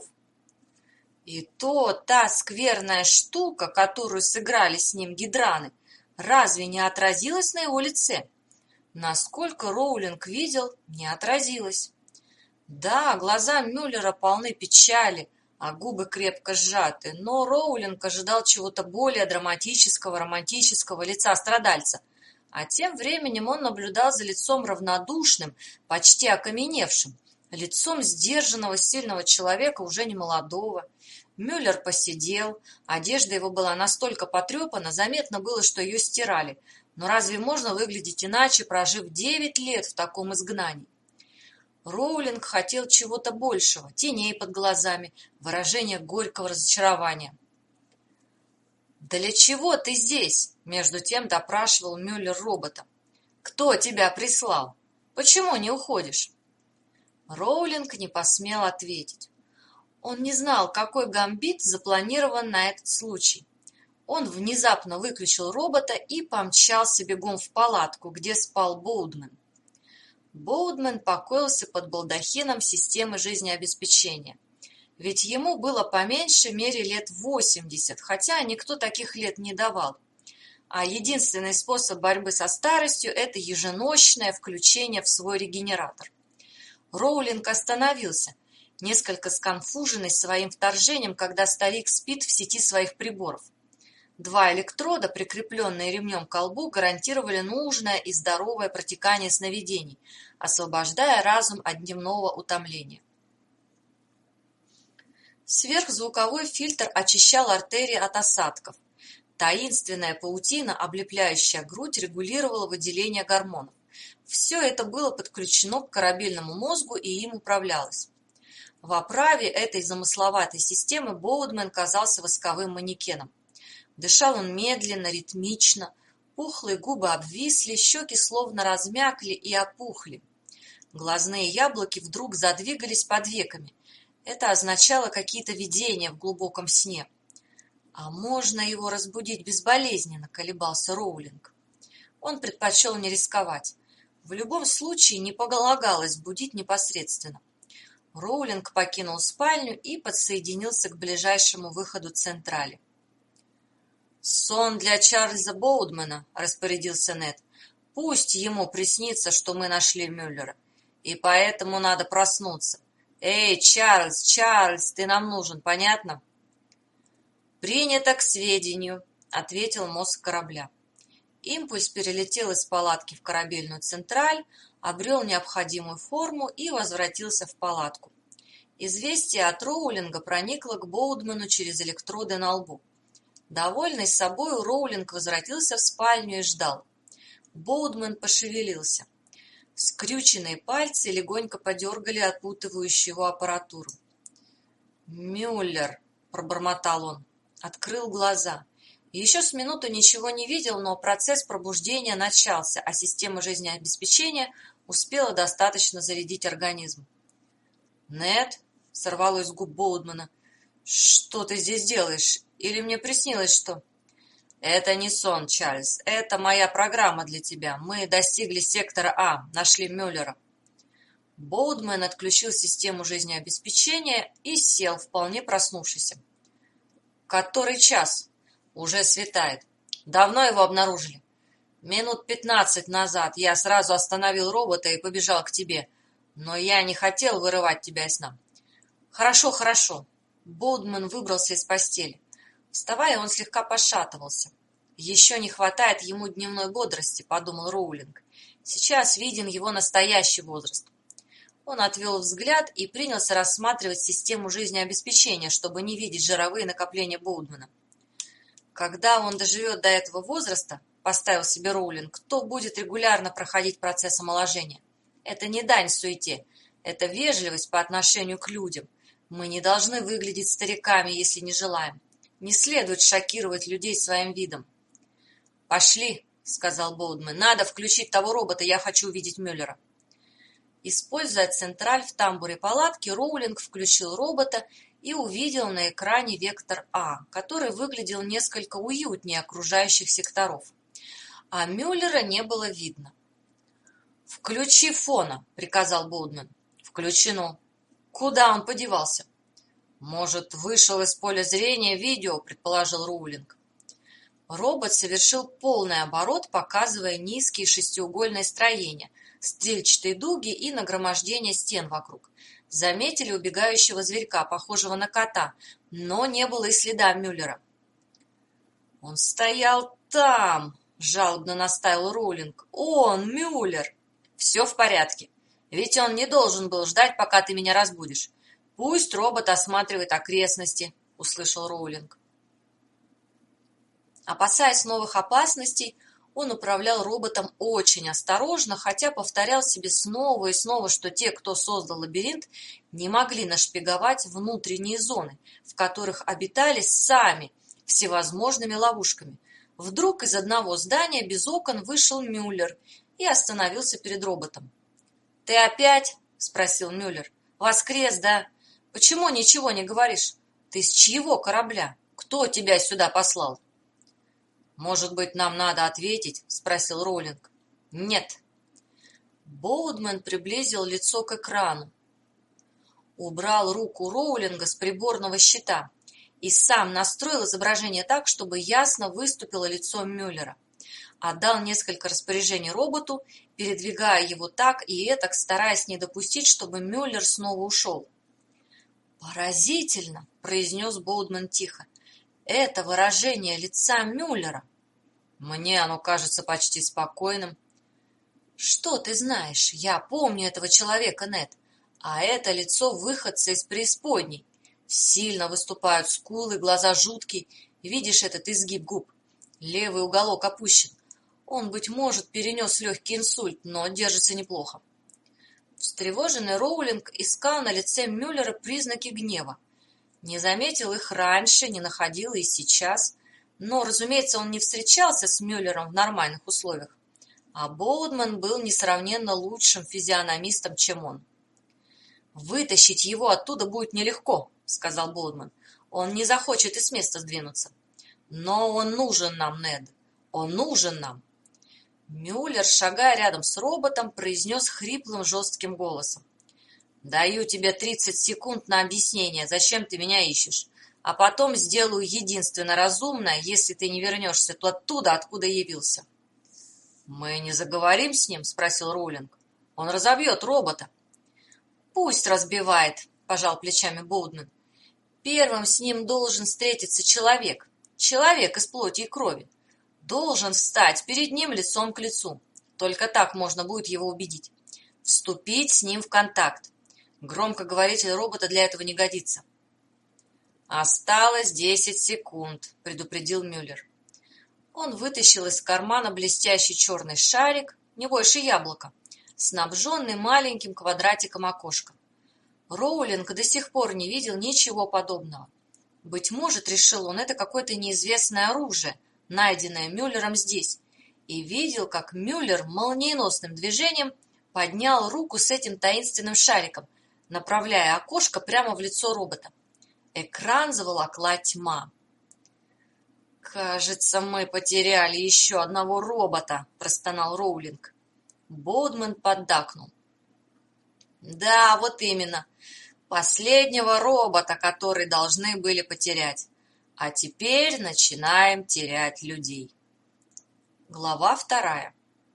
[SPEAKER 1] И то та скверная штука, которую сыграли с ним гидраны, разве не отразилась на его лице? Насколько Роулинг видел, не отразилась. Да, глаза Мюллера полны печали, а губы крепко сжаты, но Роулинг ожидал чего-то более драматического, романтического лица страдальца. А тем временем он наблюдал за лицом равнодушным, почти окаменевшим, лицом сдержанного, сильного человека, уже не молодого. Мюллер посидел, одежда его была настолько потрепана, заметно было, что ее стирали. Но разве можно выглядеть иначе, прожив девять лет в таком изгнании? Роулинг хотел чего-то большего, теней под глазами, выражения горького разочарования. «Для чего ты здесь?» – между тем допрашивал Мюллер робота. «Кто тебя прислал? Почему не уходишь?» Роулинг не посмел ответить. Он не знал, какой гамбит запланирован на этот случай. Он внезапно выключил робота и помчался бегом в палатку, где спал Боудман. Боудман покоился под балдахином системы жизнеобеспечения. Ведь ему было по меньшей мере лет восемьдесят, хотя никто таких лет не давал. А единственный способ борьбы со старостью – это еженочное включение в свой регенератор. Роулинг остановился, несколько сконфуженный своим вторжением, когда старик спит в сети своих приборов. Два электрода, прикрепленные ремнем к колбу, гарантировали нужное и здоровое протекание сновидений, освобождая разум от дневного утомления. Сверхзвуковой фильтр очищал артерии от осадков. Таинственная паутина, облепляющая грудь, регулировала выделение гормонов. Все это было подключено к корабельному мозгу и им управлялось. В оправе этой замысловатой системы Боудман казался восковым манекеном. Дышал он медленно, ритмично, пухлые губы обвисли, щеки словно размякли и опухли. Глазные яблоки вдруг задвигались под веками. Это означало какие-то видения в глубоком сне. А можно его разбудить безболезненно, колебался Роулинг. Он предпочел не рисковать. В любом случае не полагалось будить непосредственно. Роулинг покинул спальню и подсоединился к ближайшему выходу централи. «Сон для Чарльза Боудмана», — распорядился Нед. «Пусть ему приснится, что мы нашли Мюллера, и поэтому надо проснуться. Эй, Чарльз, Чарльз, ты нам нужен, понятно?» «Принято к сведению», — ответил мозг корабля. Импульс перелетел из палатки в корабельную централь, обрел необходимую форму и возвратился в палатку. Известие от Роулинга проникло к Боудману через электроды на лбу. Довольный собой, Роулинг возвратился в спальню и ждал. Боудман пошевелился. Скрюченные пальцы легонько подергали опутывающую его аппаратуру. «Мюллер», — пробормотал он, открыл глаза. Еще с минуту ничего не видел, но процесс пробуждения начался, а система жизнеобеспечения успела достаточно зарядить организм. «Нед», — сорвалось с губ Боудмана, — «что ты здесь делаешь? Или мне приснилось, что...» «Это не сон, Чарльз, это моя программа для тебя. Мы достигли сектора А, нашли Мюллера». Боудман отключил систему жизнеобеспечения и сел, вполне проснувшийся. «Который час?» «Уже светает. Давно его обнаружили?» «Минут пятнадцать назад я сразу остановил робота и побежал к тебе, но я не хотел вырывать тебя из сна». «Хорошо, хорошо». Боудман выбрался из постели. Вставая, он слегка пошатывался. «Еще не хватает ему дневной бодрости», — подумал Роулинг. «Сейчас виден его настоящий возраст». Он отвел взгляд и принялся рассматривать систему жизнеобеспечения, чтобы не видеть жировые накопления Боудмана. Когда он доживет до этого возраста, поставил себе Роулинг, то будет регулярно проходить процесс омоложения. Это не дань суете, это вежливость по отношению к людям. Мы не должны выглядеть стариками, если не желаем. Не следует шокировать людей своим видом. «Пошли», — сказал Боудман, — «надо включить того робота, я хочу увидеть Мюллера». Используя централь в тамбуре палатки, Роулинг включил робота и увидел на экране вектор А, который выглядел несколько уютнее окружающих секторов. А Мюллера не было видно. «Включи фона», — приказал Боудман. «Включено». «Куда он подевался?» «Может, вышел из поля зрения видео», — предположил Роулинг. Робот совершил полный оборот, показывая низкие шестиугольные строения, стрельчатые дуги и нагромождение стен вокруг. Заметили убегающего зверька, похожего на кота, но не было и следа Мюллера. «Он стоял там!» — жалобно настаивал Роулинг. «Он, Мюллер!» «Все в порядке, ведь он не должен был ждать, пока ты меня разбудишь. Пусть робот осматривает окрестности», — услышал Роулинг. Опасаясь новых опасностей, он управлял роботом очень осторожно, хотя повторял себе снова и снова, что те, кто создал лабиринт, не могли нашпиговать внутренние зоны, в которых обитали сами всевозможными ловушками. Вдруг из одного здания без окон вышел Мюллер и остановился перед роботом. «Ты опять?» — спросил Мюллер. «Воскрес, да? Почему ничего не говоришь? Ты с чьего корабля? Кто тебя сюда послал?» «Может быть, нам надо ответить?» — спросил Роулинг. «Нет». Боудман приблизил лицо к экрану, убрал руку Роулинга с приборного щита и сам настроил изображение так, чтобы ясно выступило лицо Мюллера. Отдал несколько распоряжений роботу, передвигая его так и этак, стараясь не допустить, чтобы Мюллер снова ушел. «Поразительно!» — произнес Боудман тихо. «Это выражение лица Мюллера». «Мне оно кажется почти спокойным». «Что ты знаешь? Я помню этого человека, Нед. А это лицо выходца из преисподней. Сильно выступают скулы, глаза жуткие. Видишь этот изгиб губ? Левый уголок опущен. Он, быть может, перенес легкий инсульт, но держится неплохо». Встревоженный Роулинг искал на лице Мюллера признаки гнева. Не заметил их раньше, не находил и сейчас. Но, разумеется, он не встречался с Мюллером в нормальных условиях. А Боудман был несравненно лучшим физиономистом, чем он. «Вытащить его оттуда будет нелегко», — сказал Боудман. «Он не захочет и с места сдвинуться. Но он нужен нам, Нед. Он нужен нам. Мюллер, шагая рядом с роботом, произнес хриплым жестким голосом. Даю тебе тридцать секунд на объяснение, зачем ты меня ищешь. А потом сделаю единственно разумное, если ты не вернешься оттуда, откуда явился. «Мы не заговорим с ним?» – спросил Роулинг. «Он разобьет робота». «Пусть разбивает», – пожал плечами Боудман. «Первым с ним должен встретиться человек, человек из плоти и крови. Должен встать перед ним лицом к лицу. Только так можно будет его убедить. Вступить с ним в контакт. Громкоговоритель робота для этого не годится». «Осталось десять секунд», – предупредил Мюллер. Он вытащил из кармана блестящий черный шарик, не больше яблока, снабженный маленьким квадратиком окошка. Роулинг до сих пор не видел ничего подобного. Быть может, решил он, это какое-то неизвестное оружие, найденное Мюллером здесь, и видел, как Мюллер молниеносным движением поднял руку с этим таинственным шариком, направляя окошко прямо в лицо робота. Экран заволокла тьма. «Кажется, мы потеряли еще одного робота», – простонал Роулинг. Боудман поддакнул. «Да, вот именно. Последнего робота, который должны были потерять. А теперь начинаем терять людей». Глава вторая.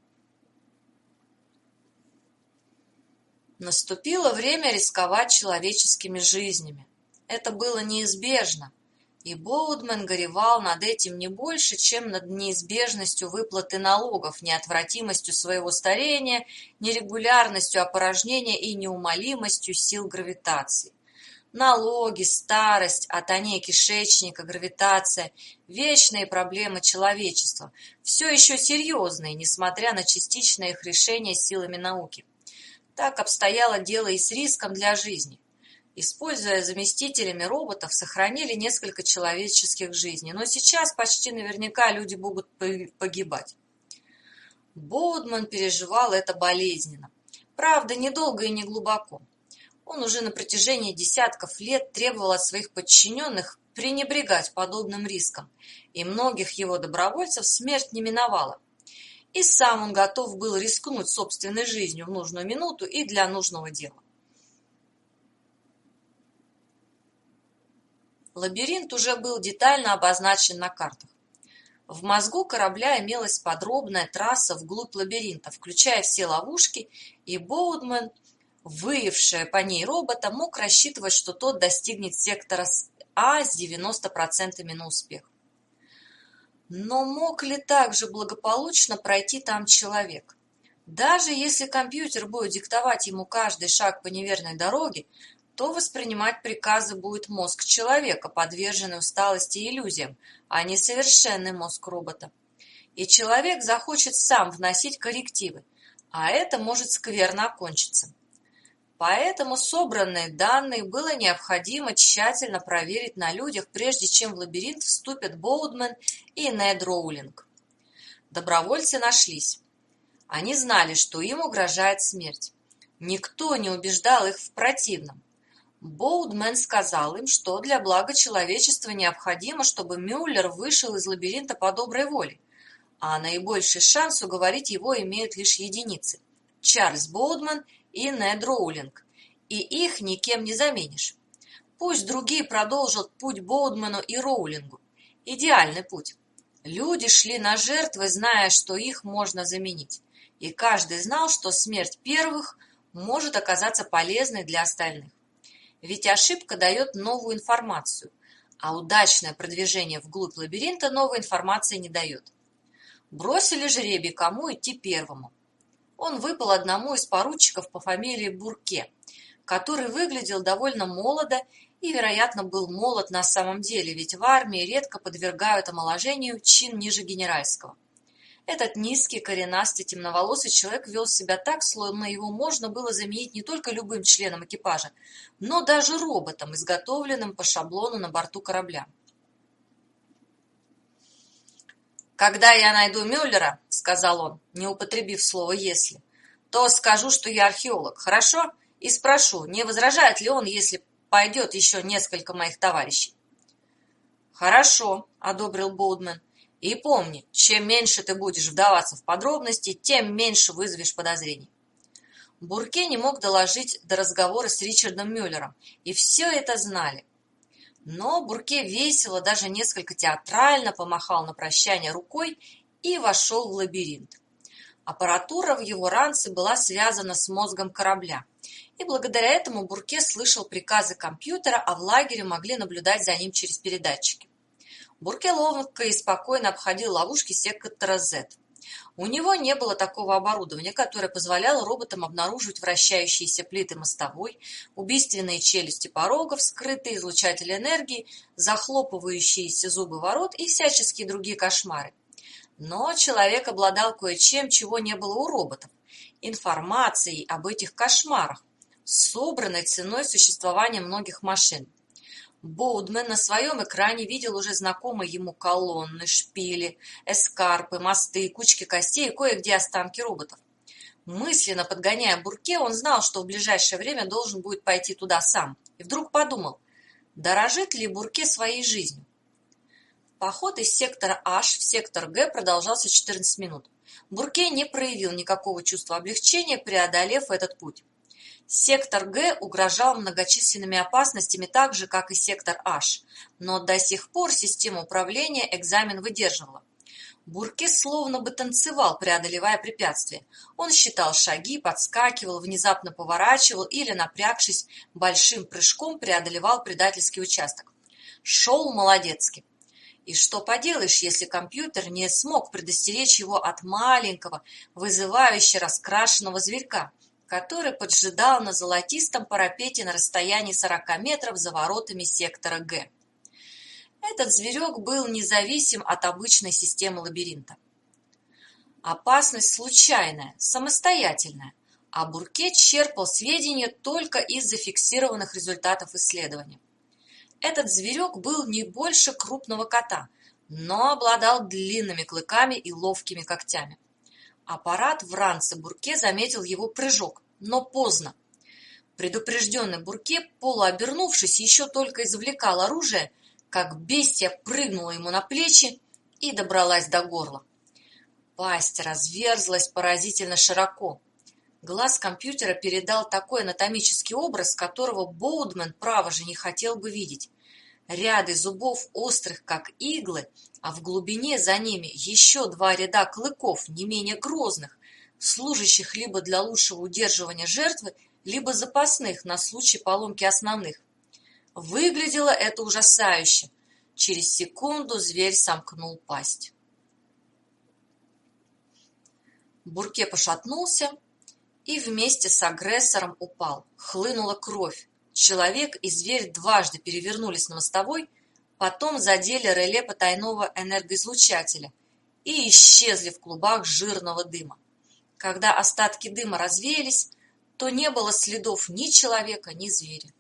[SPEAKER 1] Наступило время рисковать человеческими жизнями. Это было неизбежно. И Боудман горевал над этим не больше, чем над неизбежностью выплаты налогов, неотвратимостью своего старения, нерегулярностью опорожнения и неумолимостью сил гравитации. Налоги, старость, атония кишечника, гравитация – вечные проблемы человечества, все еще серьезные, несмотря на частичное их решение силами науки. Так обстояло дело и с риском для жизни. Используя заместителями роботов, сохранили несколько человеческих жизней, но сейчас почти наверняка люди будут погибать. Боудман переживал это болезненно. Правда, недолго и не глубоко. Он уже на протяжении десятков лет требовал от своих подчиненных пренебрегать подобным риском, и многих его добровольцев смерть не миновала. И сам он готов был рискнуть собственной жизнью в нужную минуту и для нужного дела. Лабиринт уже был детально обозначен на картах. В мозгу корабля имелась подробная трасса вглубь лабиринта, включая все ловушки, и Боудман, выявивший по ней робота, мог рассчитывать, что тот достигнет сектора А с девяноста процентами на успех. Но мог ли также благополучно пройти там человек? Даже если компьютер будет диктовать ему каждый шаг по неверной дороге, то воспринимать приказы будет мозг человека, подверженный усталости и иллюзиям, а не совершенный мозг робота. И человек захочет сам вносить коррективы, а это может скверно окончиться. Поэтому собранные данные было необходимо тщательно проверить на людях, прежде чем в лабиринт вступят Боудман и Нед Роулинг. Добровольцы нашлись. Они знали, что им угрожает смерть. Никто не убеждал их в противном. Боудман сказал им, что для блага человечества необходимо, чтобы Мюллер вышел из лабиринта по доброй воле, а наибольший шанс уговорить его имеют лишь единицы – Чарльз Боудман и Нед Роулинг, и их никем не заменишь. Пусть другие продолжат путь Боудману и Роулингу. Идеальный путь. Люди шли на жертвы, зная, что их можно заменить, и каждый знал, что смерть первых может оказаться полезной для остальных. Ведь ошибка дает новую информацию, а удачное продвижение вглубь лабиринта новой информации не дает. Бросили жребий, кому идти первому. Он выпал одному из поручиков по фамилии Бурке, который выглядел довольно молодо и, вероятно, был молод на самом деле, ведь в армии редко подвергают омоложению чин ниже генеральского. Этот низкий, коренастый, темноволосый человек вел себя так, словно его можно было заменить не только любым членом экипажа, но даже роботом, изготовленным по шаблону на борту корабля. «Когда я найду Мюллера, — сказал он, не употребив слово «если», — то скажу, что я археолог, хорошо? И спрошу, не возражает ли он, если пойдет еще несколько моих товарищей?» «Хорошо», — одобрил Боудмен. «И помни, чем меньше ты будешь вдаваться в подробности, тем меньше вызовешь подозрений». Бурке не мог доложить до разговора с Ричардом Мюллером, и все это знали. Но Бурке весело, даже несколько театрально помахал на прощание рукой и вошел в лабиринт. Аппаратура в его ранце была связана с мозгом корабля, и благодаря этому Бурке слышал приказы компьютера, а в лагере могли наблюдать за ним через передатчики. Бурке ловко и спокойно обходил ловушки сектора Z. У него не было такого оборудования, которое позволяло роботам обнаруживать вращающиеся плиты мостовой, убийственные челюсти порогов, скрытые излучатели энергии, захлопывающиеся зубы ворот и всяческие другие кошмары. Но человек обладал кое-чем, чего не было у роботов – информацией об этих кошмарах, собранной ценой существования многих машин. Боудмен на своем экране видел уже знакомые ему колонны, шпили, эскарпы, мосты, кучки костей и кое-где останки роботов. Мысленно подгоняя Бурке, он знал, что в ближайшее время должен будет пойти туда сам, и вдруг подумал, дорожит ли Бурке своей жизнью. Поход из сектора H в сектор Г продолжался четырнадцать минут. Бурке не проявил никакого чувства облегчения, преодолев этот путь. Сектор Г угрожал многочисленными опасностями так же, как и сектор H, но до сих пор система управления экзамен выдерживала. Бурке словно бы танцевал, преодолевая препятствия. Он считал шаги, подскакивал, внезапно поворачивал или, напрягшись, большим прыжком преодолевал предательский участок. Шел молодецки. И что поделаешь, если компьютер не смог предостеречь его от маленького, вызывающе раскрашенного зверька, который поджидал на золотистом парапете на расстоянии сорока метров за воротами сектора Г. Этот зверек был независим от обычной системы лабиринта. Опасность случайная, самостоятельная, а Бурке черпал сведения только из зафиксированных результатов исследования. Этот зверек был не больше крупного кота, но обладал длинными клыками и ловкими когтями. Аппарат в ранце Бурке заметил его прыжок, но поздно. Предупрежденный Бурке, полуобернувшись, еще только извлекал оружие, как бестия прыгнула ему на плечи и добралась до горла. Пасть разверзлась поразительно широко. Глаз компьютера передал такой анатомический образ, которого Боудмен, право же, не хотел бы видеть. Ряды зубов острых, как иглы, а в глубине за ними еще два ряда клыков, не менее грозных, служащих либо для лучшего удерживания жертвы, либо запасных на случай поломки основных. Выглядело это ужасающе. Через секунду зверь сомкнул пасть. Бурке пошатнулся и вместе с агрессором упал. Хлынула кровь. Человек и зверь дважды перевернулись на мостовой, потом задели реле потайного энергоизлучателя и исчезли в клубах жирного дыма. Когда остатки дыма развеялись, то не было следов ни человека, ни зверя.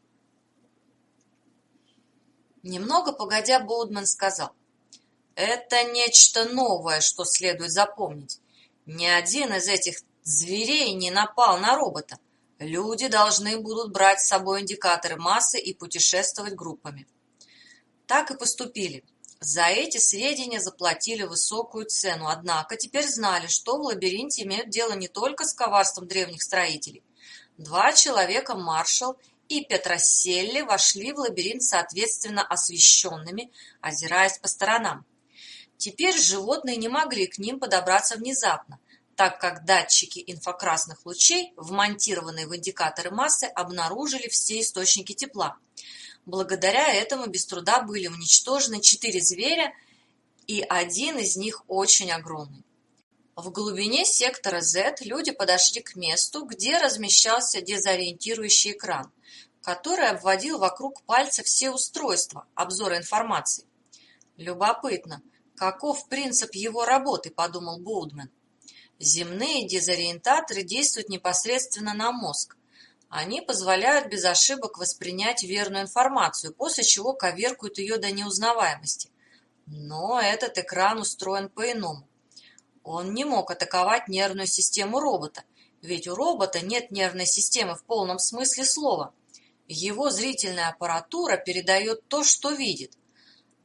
[SPEAKER 1] Немного погодя, Боудмен сказал, «Это нечто новое, что следует запомнить. Ни один из этих зверей не напал на робота. Люди должны будут брать с собой индикаторы массы и путешествовать группами». Так и поступили. За эти сведения заплатили высокую цену, однако теперь знали, что в лабиринте имеют дело не только с коварством древних строителей. Два человека, Маршал и Петроселли, вошли в лабиринт соответственно освещенными, озираясь по сторонам. Теперь животные не могли к ним подобраться внезапно, так как датчики инфракрасных лучей, вмонтированные в индикаторы массы, обнаружили все источники тепла. Благодаря этому без труда были уничтожены четыре зверя, и один из них очень огромный. В глубине сектора Z люди подошли к месту, где размещался дезориентирующий экран, который обводил вокруг пальца все устройства обзора информации. «Любопытно, каков принцип его работы?» – подумал Боудмен. Земные дезориентаторы действуют непосредственно на мозг. Они позволяют без ошибок воспринять верную информацию, после чего коверкуют ее до неузнаваемости. Но этот экран устроен по-иному. Он не мог атаковать нервную систему робота, ведь у робота нет нервной системы в полном смысле слова. Его зрительная аппаратура передает то, что видит.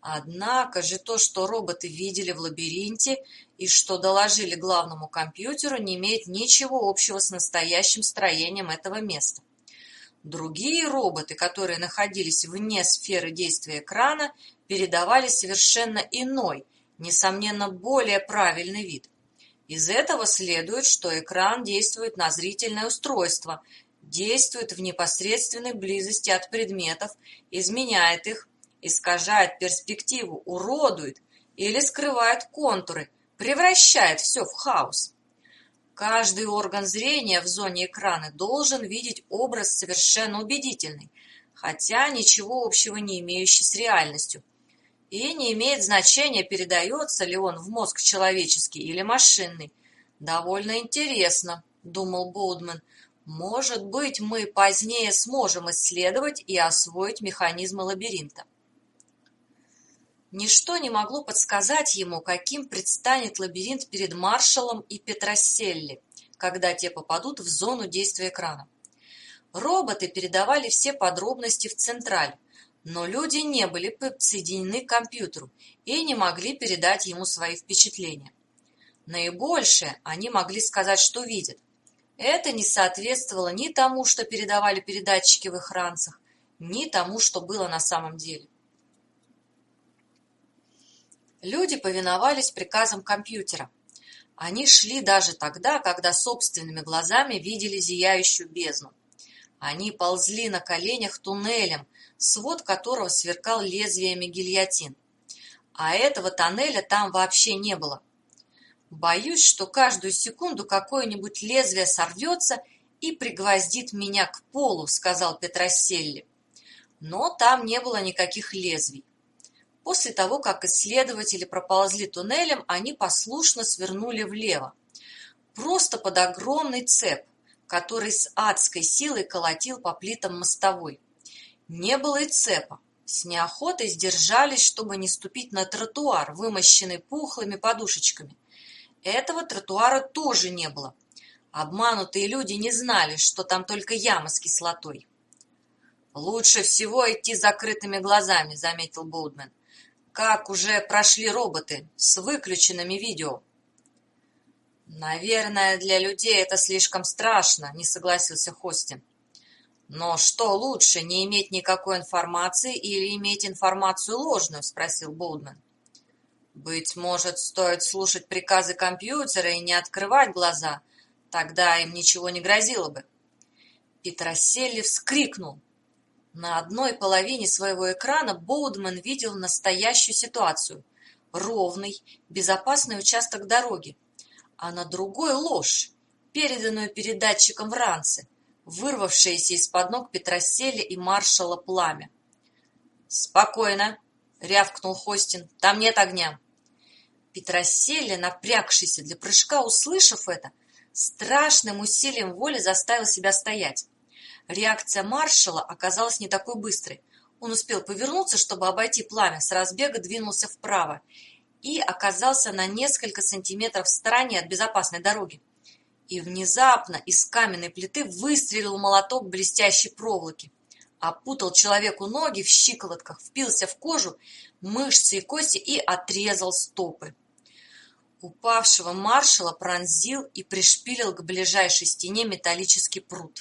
[SPEAKER 1] Однако же то, что роботы видели в лабиринте и что доложили главному компьютеру, не имеет ничего общего с настоящим строением этого места. Другие роботы, которые находились вне сферы действия экрана, передавали совершенно иной, несомненно, более правильный вид. Из этого следует, что экран действует на зрительное устройство, действует в непосредственной близости от предметов, изменяет их, искажает перспективу, уродует или скрывает контуры, превращает все в хаос. Каждый орган зрения в зоне экрана должен видеть образ совершенно убедительный, хотя ничего общего не имеющий с реальностью. И не имеет значения, передается ли он в мозг человеческий или машинный. Довольно интересно, думал Боудман. Может быть, мы позднее сможем исследовать и освоить механизмы лабиринта. Ничто не могло подсказать ему, каким предстанет лабиринт перед Маршаллом и Петросселли, когда те попадут в зону действия экрана. Роботы передавали все подробности в Централь, но люди не были подсоединены к компьютеру и не могли передать ему свои впечатления. Наибольшее они могли сказать, что видят. Это не соответствовало ни тому, что передавали передатчики в их ранцах, ни тому, что было на самом деле. Люди повиновались приказам компьютера. Они шли даже тогда, когда собственными глазами видели зияющую бездну. Они ползли на коленях туннелем, свод которого сверкал лезвиями гильотин. А этого тоннеля там вообще не было. Боюсь, что каждую секунду какое-нибудь лезвие сорвется и пригвоздит меня к полу, сказал Петросселли. Но там не было никаких лезвий. После того, как исследователи проползли туннелем, они послушно свернули влево, просто под огромный цеп, который с адской силой колотил по плитам мостовой. Не было и цепа. С неохотой сдержались, чтобы не ступить на тротуар, вымощенный пухлыми подушечками. Этого тротуара тоже не было. Обманутые люди не знали, что там только яма с кислотой. «Лучше всего идти с закрытыми глазами», — заметил Боудман. «Как уже прошли роботы с выключенными видео». «Наверное, для людей это слишком страшно», — не согласился Хостин. «Но что лучше, не иметь никакой информации или иметь информацию ложную?» — спросил Боудман. «Быть может, стоит слушать приказы компьютера и не открывать глаза, тогда им ничего не грозило бы». Петросселли вскрикнул. На одной половине своего экрана Боудман видел настоящую ситуацию – ровный, безопасный участок дороги, а на другой – ложь, переданную передатчиком в ранце, вырвавшееся из-под ног Петросселли и маршала пламя. «Спокойно!» – рявкнул Хостин. «Там нет огня!» Петросселли, напрягшийся для прыжка, услышав это, страшным усилием воли заставил себя стоять. Реакция маршала оказалась не такой быстрой. Он успел повернуться, чтобы обойти пламя, с разбега двинулся вправо и оказался на несколько сантиметров в стороне от безопасной дороги. И внезапно из каменной плиты выстрелил молоток блестящей проволоки, опутал человеку ноги в щиколотках, впился в кожу, мышцы и кости и отрезал стопы. Упавшего маршала пронзил и пришпилил к ближайшей стене металлический прут.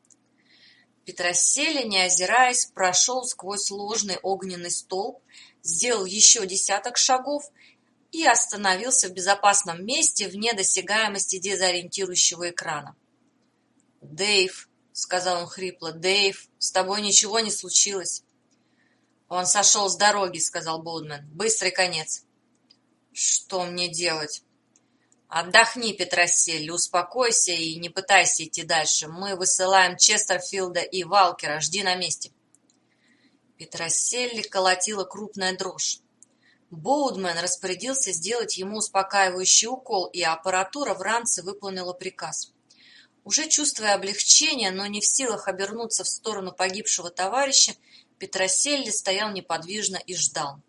[SPEAKER 1] Петросселли, не озираясь, прошел сквозь ложный огненный столб, сделал еще десяток шагов и остановился в безопасном месте вне досягаемости дезориентирующего экрана. «Дэйв», — сказал он хрипло, — «Дэйв, с тобой ничего не случилось». «Он сошел с дороги», — сказал Боудман. «Быстрый конец». «Что мне делать?» «Отдохни, Петросселли, успокойся и не пытайся идти дальше. Мы высылаем Честерфилда и Валкера. Жди на месте». Петросселли колотила крупная дрожь. Боудман распорядился сделать ему успокаивающий укол, и аппаратура в ранце выполнила приказ. Уже чувствуя облегчение, но не в силах обернуться в сторону погибшего товарища, Петросселли стоял неподвижно и ждал.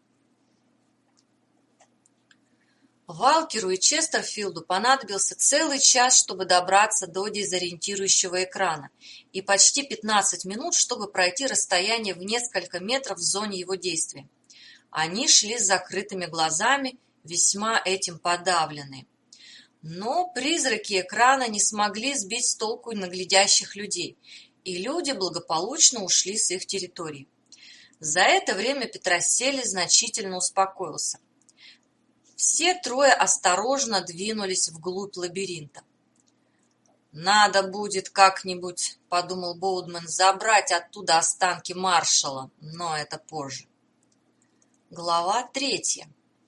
[SPEAKER 1] Валкеру и Честерфилду понадобился целый час, чтобы добраться до дезориентирующего экрана, и почти пятнадцать минут, чтобы пройти расстояние в несколько метров в зоне его действия. Они шли с закрытыми глазами, весьма этим подавленные. Но призраки экрана не смогли сбить с толку наглядящих людей, и люди благополучно ушли с их территории. За это время Петросселли значительно успокоился. Все трое осторожно двинулись вглубь лабиринта. «Надо будет как-нибудь, — подумал Боудман, — забрать оттуда останки маршала, но это позже». Глава третья.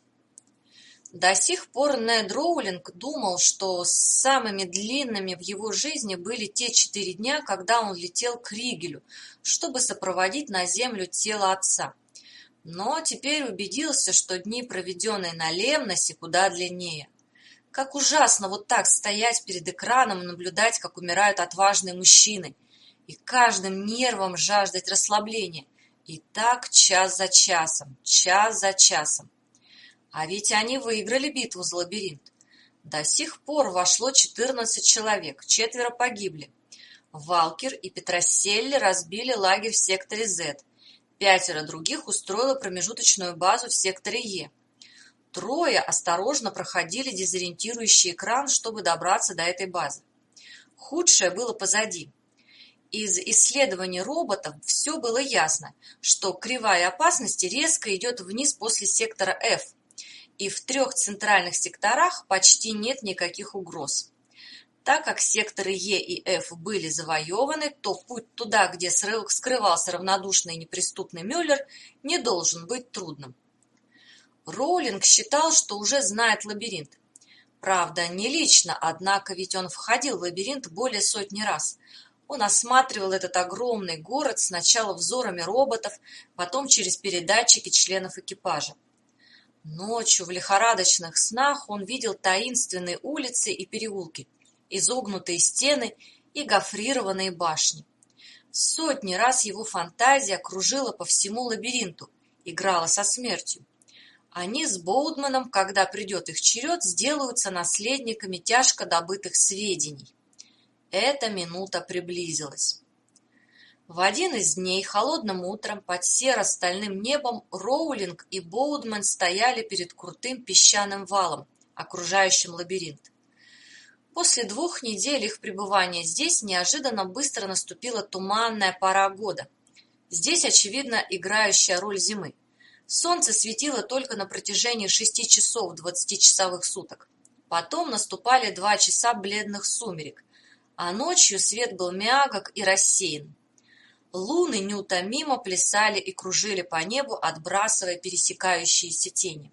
[SPEAKER 1] До сих пор Нед Роулинг думал, что самыми длинными в его жизни были те четыре дня, когда он летел к Ригелю, чтобы сопроводить на землю тело отца. Но теперь убедился, что дни, проведенные на Лемносе, куда длиннее. Как ужасно вот так стоять перед экраном и наблюдать, как умирают отважные мужчины, и каждым нервом жаждать расслабления. И так час за часом, час за часом. А ведь они выиграли битву за лабиринт. До сих пор вошло четырнадцать человек, четверо погибли. Валкер и Петросселли разбили лагерь в секторе Z. Пятеро других устроило промежуточную базу в секторе Е. Трое осторожно проходили дезориентирующий экран, чтобы добраться до этой базы. Худшее было позади. Из исследований роботов все было ясно, что кривая опасности резко идет вниз после сектора F, и в трех центральных секторах почти нет никаких угроз. Так как секторы Е и F были завоеваны, то путь туда, где скрывался равнодушный и неприступный Мюллер, не должен быть трудным. Роулинг считал, что уже знает лабиринт. Правда, не лично, однако ведь он входил в лабиринт более сотни раз. Он осматривал этот огромный город сначала взорами роботов, потом через передатчики членов экипажа. Ночью в лихорадочных снах он видел таинственные улицы и переулки, изогнутые стены и гофрированные башни. Сотни раз его фантазия кружила по всему лабиринту, играла со смертью. Они с Боудманом, когда придет их черед, сделаются наследниками тяжко добытых сведений. Эта минута приблизилась. В один из дней, холодным утром, под серо-стальным небом, Роулинг и Боудман стояли перед крутым песчаным валом, окружающим лабиринт. После двух недель их пребывания здесь неожиданно быстро наступила туманная пора года. Здесь, очевидно, играющая роль зимы. Солнце светило только на протяжении шести часов двадцатичасовых суток. Потом наступали два часа бледных сумерек, а ночью свет был мягок и рассеян. Луны неутомимо плясали и кружили по небу, отбрасывая пересекающиеся тени.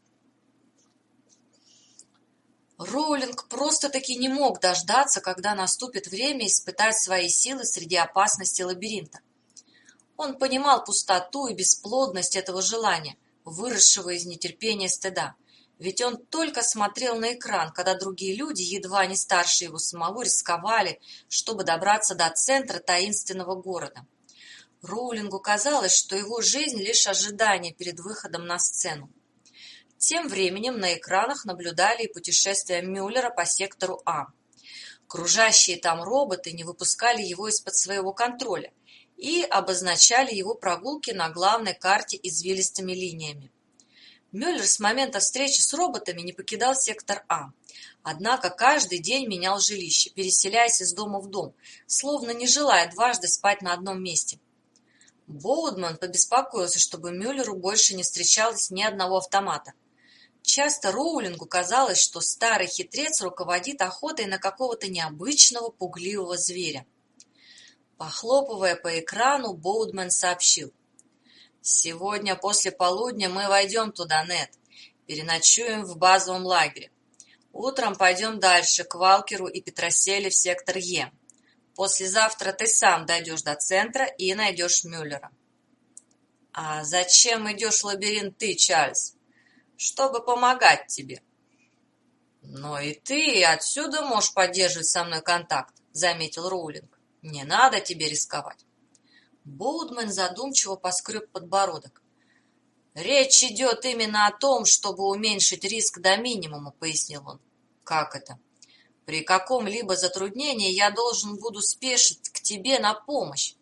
[SPEAKER 1] Роулинг просто-таки не мог дождаться, когда наступит время испытать свои силы среди опасности лабиринта. Он понимал пустоту и бесплодность этого желания, выросшего из нетерпения стыда, ведь он только смотрел на экран, когда другие люди, едва не старше его самого, рисковали, чтобы добраться до центра таинственного города. Роулингу казалось, что его жизнь лишь ожидание перед выходом на сцену. Тем временем на экранах наблюдали и путешествия Мюллера по сектору А. Кружащие там роботы не выпускали его из-под своего контроля и обозначали его прогулки на главной карте извилистыми линиями. Мюллер с момента встречи с роботами не покидал сектор А, однако каждый день менял жилище, переселяясь из дома в дом, словно не желая дважды спать на одном месте. Боудман побеспокоился, чтобы Мюллеру больше не встречалось ни одного автомата. Часто Роулингу казалось, что старый хитрец руководит охотой на какого-то необычного пугливого зверя. Похлопывая по экрану, Боудман сообщил: «Сегодня после полудня мы войдем туда, Нед. Переночуем в базовом лагере. Утром пойдем дальше, к Валкеру и Петросселли в сектор Е. Послезавтра ты сам дойдешь до центра и найдешь Мюллера». «А зачем идешь в лабиринт ты, Чарльз?» «Чтобы помогать тебе». «Но и ты отсюда можешь поддерживать со мной контакт», — заметил Роулинг. «Не надо тебе рисковать». Боудман задумчиво поскреб подбородок. «Речь идет именно о том, чтобы уменьшить риск до минимума», — пояснил он. «Как это?» «При каком-либо затруднении я должен буду спешить к тебе на помощь.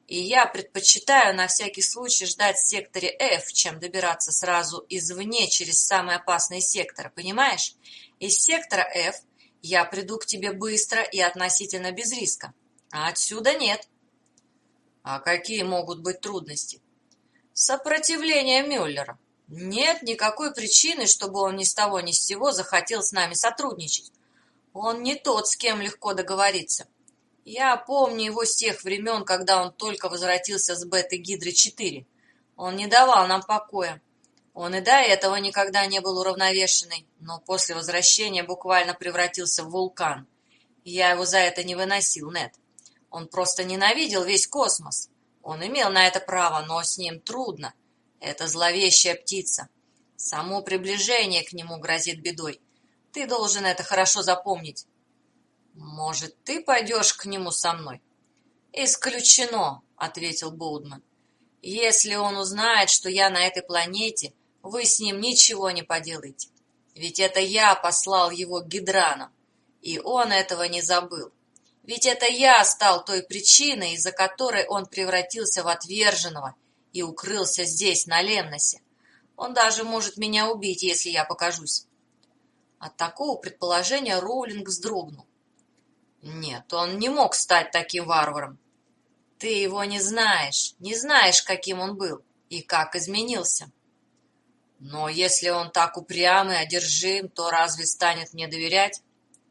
[SPEAKER 1] И я предпочитаю на всякий случай ждать в секторе F, чем добираться сразу извне через самые опасные секторы, понимаешь? Из сектора F я приду к тебе быстро и относительно без риска, а отсюда нет. А какие могут быть трудности? Сопротивление Мюллера. Нет никакой причины, чтобы он ни с того ни с сего захотел с нами сотрудничать. Он не тот, с кем легко договориться. Я помню его с тех времен, когда он только возвратился с Беты-Гидры-четыре. Он не давал нам покоя. Он и до этого никогда не был уравновешенный, но после возвращения буквально превратился в вулкан. Я его за это не выносил, Нед. Он просто ненавидел весь космос. Он имел на это право, но с ним трудно. Это зловещая птица. Само приближение к нему грозит бедой. Ты должен это хорошо запомнить. Может, ты пойдешь к нему со мной? Исключено, ответил Боудман. Если он узнает, что я на этой планете, вы с ним ничего не поделаете. Ведь это я послал его к Гидранам, и он этого не забыл. Ведь это я стал той причиной, из-за которой он превратился в отверженного и укрылся здесь, на Лемносе. Он даже может меня убить, если я покажусь. От такого предположения Роулинг вздрогнул. Нет, он не мог стать таким варваром. Ты его не знаешь, не знаешь, каким он был и как изменился. Но если он так упрям и одержим, то разве станет мне доверять?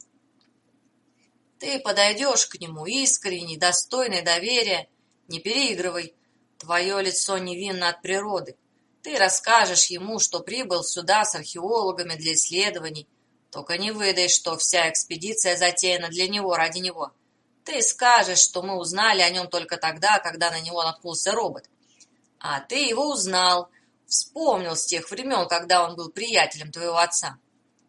[SPEAKER 1] Ты подойдешь к нему искренний, достойный доверия, не переигрывай. Твое лицо невинно от природы. Ты расскажешь ему, что прибыл сюда с археологами для исследований. Только не выдай, что вся экспедиция затеяна для него, ради него. Ты скажешь, что мы узнали о нем только тогда, когда на него наткнулся робот. А ты его узнал, вспомнил с тех времен, когда он был приятелем твоего отца.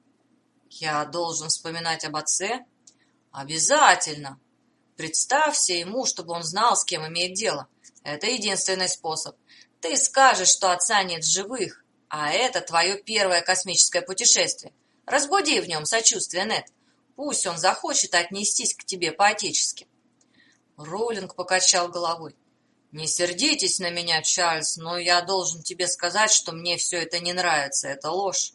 [SPEAKER 1] Я должен вспоминать об отце? Обязательно. Представься ему, чтобы он знал, с кем имеет дело. Это единственный способ. Ты скажешь, что отца нет в живых, а это твое первое космическое путешествие. Разбуди в нем сочувствие, Нед. Пусть он захочет отнестись к тебе по-отечески. Роулинг покачал головой. Не сердитесь на меня, Чарльз, но я должен тебе сказать, что мне все это не нравится. Это ложь.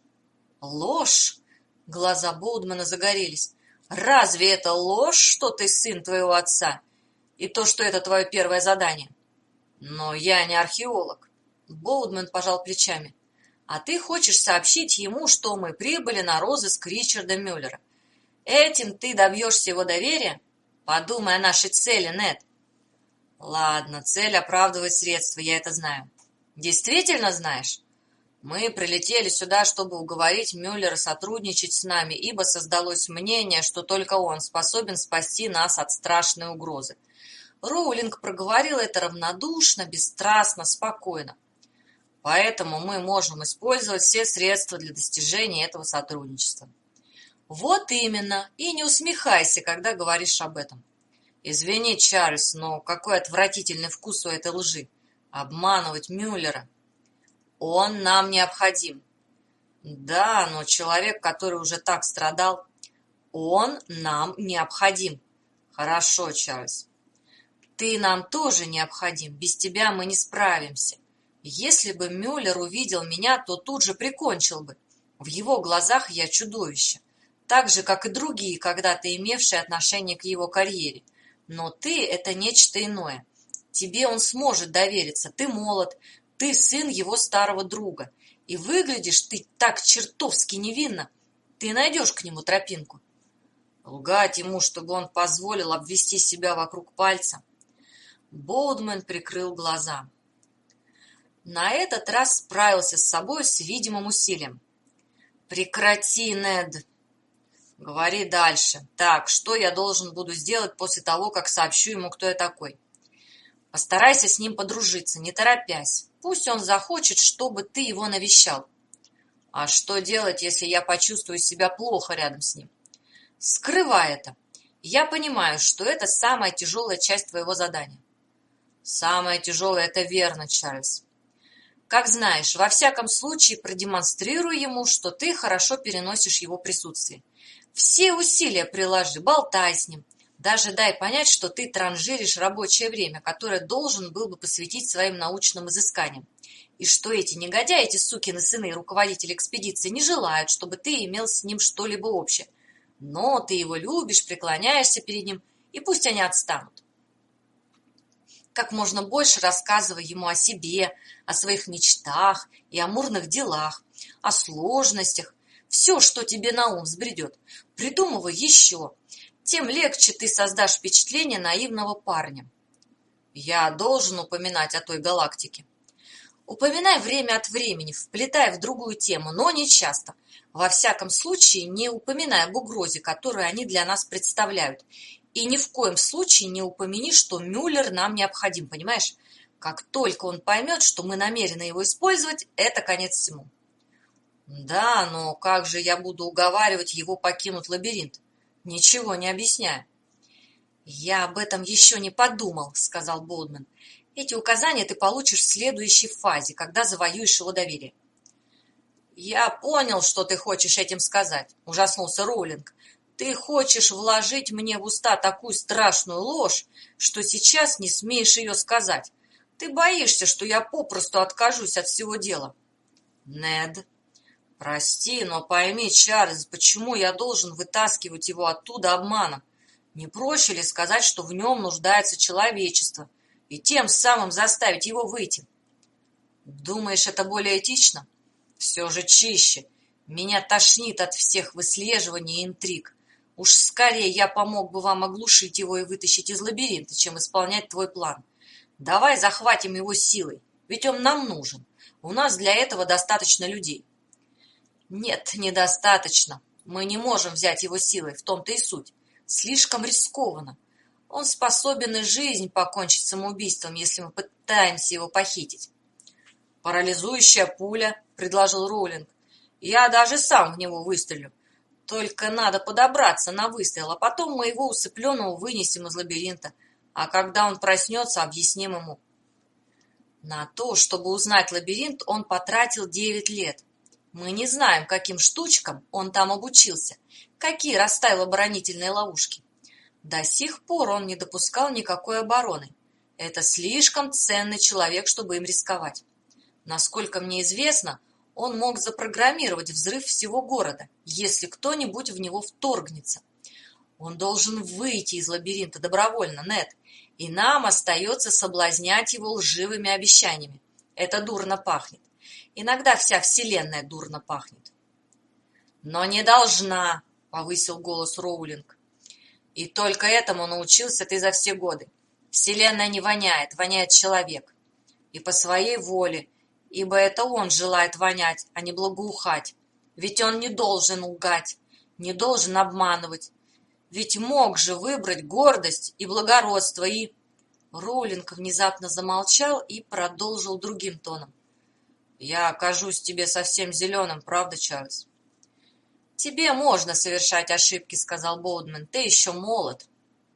[SPEAKER 1] Ложь? Глаза Боудмана загорелись. Разве это ложь, что ты сын твоего отца? И то, что это твое первое задание? Но я не археолог. Боудман пожал плечами. А ты хочешь сообщить ему, что мы прибыли на розыск Ричарда Мюллера. Этим ты добьешься его доверия? Подумай о нашей цели, Нед. Ладно, цель оправдывает средства, я это знаю. Действительно знаешь? Мы прилетели сюда, чтобы уговорить Мюллера сотрудничать с нами, ибо создалось мнение, что только он способен спасти нас от страшной угрозы. Роулинг проговорил это равнодушно, бесстрастно, спокойно. Поэтому мы можем использовать все средства для достижения этого сотрудничества. Вот именно, и не усмехайся, когда говоришь об этом. Извини, Чарльз, но какой отвратительный вкус у этой лжи. Обманывать Мюллера. Он нам необходим. Да, но человек, который уже так страдал, он нам необходим. Хорошо, Чарльз. Ты нам тоже необходим, без тебя мы не справимся. Если бы Мюллер увидел меня, то тут же прикончил бы. В его глазах я чудовище, так же, как и другие, когда-то имевшие отношение к его карьере. Но ты – это нечто иное. Тебе он сможет довериться, ты молод, ты сын его старого друга. И выглядишь ты так чертовски невинно. Ты найдешь к нему тропинку. Лгать ему, чтобы он позволил обвести себя вокруг пальца. Боудман прикрыл глаза. На этот раз справился с собой с видимым усилием. «Прекрати, Нед!» «Говори дальше. Так, что я должен буду сделать после того, как сообщу ему, кто я такой?» «Постарайся с ним подружиться, не торопясь. Пусть он захочет, чтобы ты его навещал». «А что делать, если я почувствую себя плохо рядом с ним?» «Скрывай это. Я понимаю, что это самая тяжелая часть твоего задания». «Самое тяжелое – это верно, Чарльз. Как знаешь, во всяком случае продемонстрируй ему, что ты хорошо переносишь его присутствие. Все усилия приложи, болтай с ним, Даже дай понять, что ты транжиришь рабочее время, которое должен был бы посвятить своим научным изысканиям, и что эти негодяи, эти сукины сыны и руководители экспедиции не желают, чтобы ты имел с ним что-либо общее. Но ты его любишь, преклоняешься перед ним, и пусть они отстанут. Как можно больше рассказывай ему о себе, о своих мечтах и амурных делах, о сложностях, все, что тебе на ум взбредет. Придумывай еще, тем легче ты создашь впечатление наивного парня. Я должен упоминать о той галактике. Упоминай время от времени, вплетай в другую тему, но не часто. Во всяком случае, не упоминай об угрозе, которую они для нас представляют. И ни в коем случае не упомяни, что Мюллер нам необходим, понимаешь? Как только он поймет, что мы намерены его использовать, это конец всему. Да, но как же я буду уговаривать его покинуть лабиринт? Ничего не объясняя. Я об этом еще не подумал, сказал Боудман. Эти указания ты получишь в следующей фазе, когда завоюешь его доверие. Я понял, что ты хочешь этим сказать, ужаснулся Роулинг. Ты хочешь вложить мне в уста такую страшную ложь, что сейчас не смеешь ее сказать. Ты боишься, что я попросту откажусь от всего дела. Нед, прости, но пойми, Чарльз, почему я должен вытаскивать его оттуда обманом? Не проще ли сказать, что в нем нуждается человечество, и тем самым заставить его выйти? Думаешь, это более этично? Все же чище. Меня тошнит от всех выслеживаний и интриг. Уж скорее я помог бы вам оглушить его и вытащить из лабиринта, чем исполнять твой план. Давай захватим его силой, ведь он нам нужен. У нас для этого достаточно людей. Нет, недостаточно. Мы не можем взять его силой, в том-то и суть. Слишком рискованно. Он способен и жизнь покончить самоубийством, если мы пытаемся его похитить. Парализующая пуля, предложил Роулинг. Я даже сам в него выстрелю. Только надо подобраться на выстрел, а потом мы его усыпленного вынесем из лабиринта. А когда он проснется, объясним ему. На то, чтобы узнать лабиринт, он потратил девять лет. Мы не знаем, каким штучкам он там обучился, какие расставил оборонительные ловушки. До сих пор он не допускал никакой обороны. Это слишком ценный человек, чтобы им рисковать. Насколько мне известно, он мог запрограммировать взрыв всего города, если кто-нибудь в него вторгнется. Он должен выйти из лабиринта добровольно, Нед, и нам остается соблазнять его лживыми обещаниями. Это дурно пахнет. Иногда вся вселенная дурно пахнет. Но не должна, повысил голос Роулинг. И только этому научился ты за все годы. Вселенная не воняет, воняет человек. И по своей воле, ибо это он желает вонять, а не благоухать. Ведь он не должен лгать, не должен обманывать. Ведь мог же выбрать гордость и благородство, и... Роулинг внезапно замолчал и продолжил другим тоном. Я окажусь тебе совсем зеленым, правда, Чарльз? Тебе можно совершать ошибки, сказал Боудман, ты еще молод.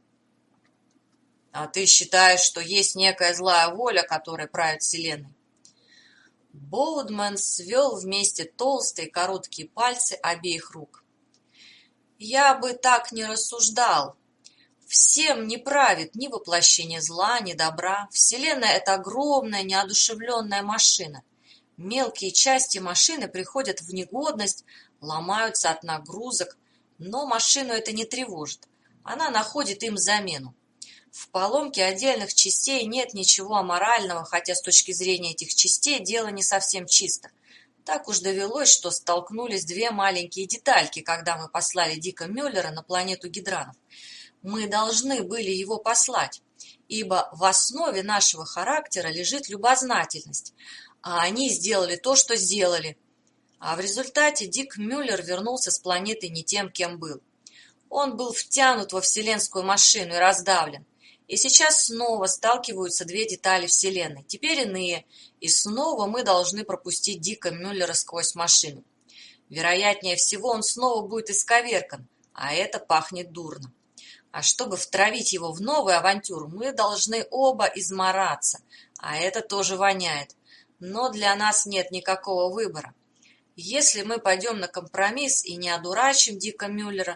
[SPEAKER 1] А ты считаешь, что есть некая злая воля, которая правит вселенной? Боудман свел вместе толстые короткие пальцы обеих рук. Я бы так не рассуждал. Всем не правит ни воплощение зла, ни добра. Вселенная — это огромная неодушевленная машина. Мелкие части машины приходят в негодность, ломаются от нагрузок, но машину это не тревожит. Она находит им замену. В поломке отдельных частей нет ничего аморального, хотя с точки зрения этих частей дело не совсем чисто. Так уж довелось, что столкнулись две маленькие детальки, когда мы послали Дика Мюллера на планету Гидранов. Мы должны были его послать, ибо в основе нашего характера лежит любознательность, а они сделали то, что сделали. А в результате Дик Мюллер вернулся с планеты не тем, кем был. Он был втянут во вселенскую машину и раздавлен. И сейчас снова сталкиваются две детали Вселенной, теперь иные, и снова мы должны пропустить Дика Мюллера сквозь машину. Вероятнее всего, он снова будет исковеркан, а это пахнет дурно. А чтобы втравить его в новую авантюру, мы должны оба измораться, а это тоже воняет. Но для нас нет никакого выбора. Если мы пойдем на компромисс и не одурачим Дика Мюллера,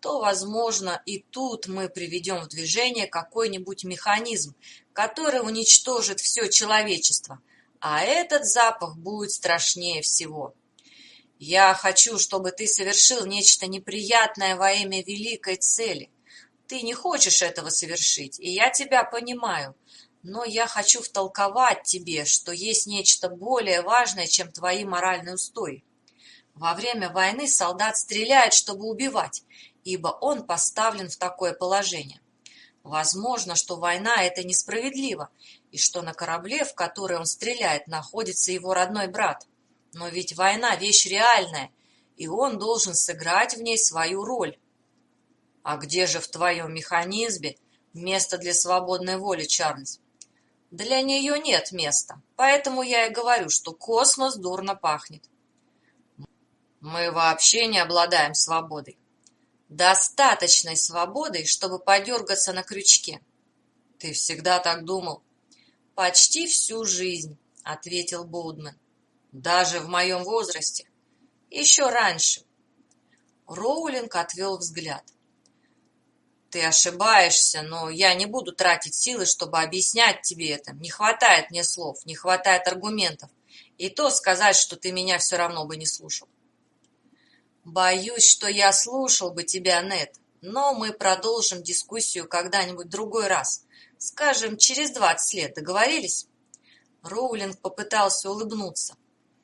[SPEAKER 1] то, возможно, и тут мы приведем в движение какой-нибудь механизм, который уничтожит все человечество, а этот запах будет страшнее всего. Я хочу, чтобы ты совершил нечто неприятное во имя великой цели. Ты не хочешь этого совершить, и я тебя понимаю, но я хочу втолковать тебе, что есть нечто более важное, чем твои моральные устои. Во время войны солдат стреляет, чтобы убивать, ибо он поставлен в такое положение. Возможно, что война – это несправедливо, и что на корабле, в который он стреляет, находится его родной брат. Но ведь война – вещь реальная, и он должен сыграть в ней свою роль. А где же в твоем механизме место для свободной воли, Чарльз? Для нее нет места, поэтому я и говорю, что космос дурно пахнет. Мы вообще не обладаем свободой. Достаточной свободой, чтобы подергаться на крючке. Ты всегда так думал? Почти всю жизнь, ответил Боудмен. Даже в моем возрасте. Еще раньше. Роулинг отвел взгляд. Ты ошибаешься, но я не буду тратить силы, чтобы объяснять тебе это. Не хватает мне слов, не хватает аргументов. И то сказать, что ты меня все равно бы не слушал. Боюсь, что я слушал бы тебя, Нед, но мы продолжим дискуссию когда-нибудь в другой раз. Скажем, через двадцать лет. Договорились? Роулинг попытался улыбнуться.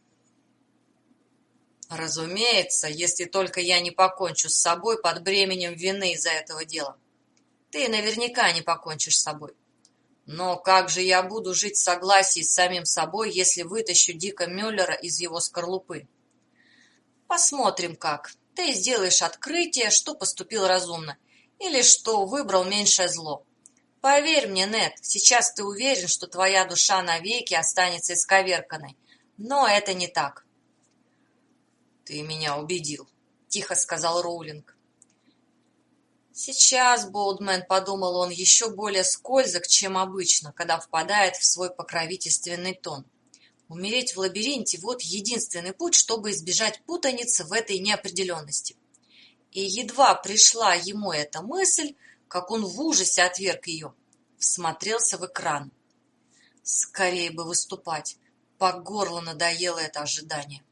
[SPEAKER 1] Разумеется, если только я не покончу с собой под бременем вины из-за этого дела. Ты наверняка не покончишь с собой. Но как же я буду жить в согласии с самим собой, если вытащу Дика Мюллера из его скорлупы? Посмотрим как. Ты сделаешь открытие, что поступил разумно, или что выбрал меньшее зло. Поверь мне, Нед, сейчас ты уверен, что твоя душа навеки останется исковерканной, но это не так. Ты меня убедил, тихо сказал Роулинг. Сейчас, Боудмен, подумал он, еще более скользок, чем обычно, когда впадает в свой покровительственный тон. Умереть в лабиринте – вот единственный путь, чтобы избежать путаницы в этой неопределенности. И едва пришла ему эта мысль, как он в ужасе отверг ее, всмотрелся в экран. Скорее бы выступать, по горло надоело это ожидание.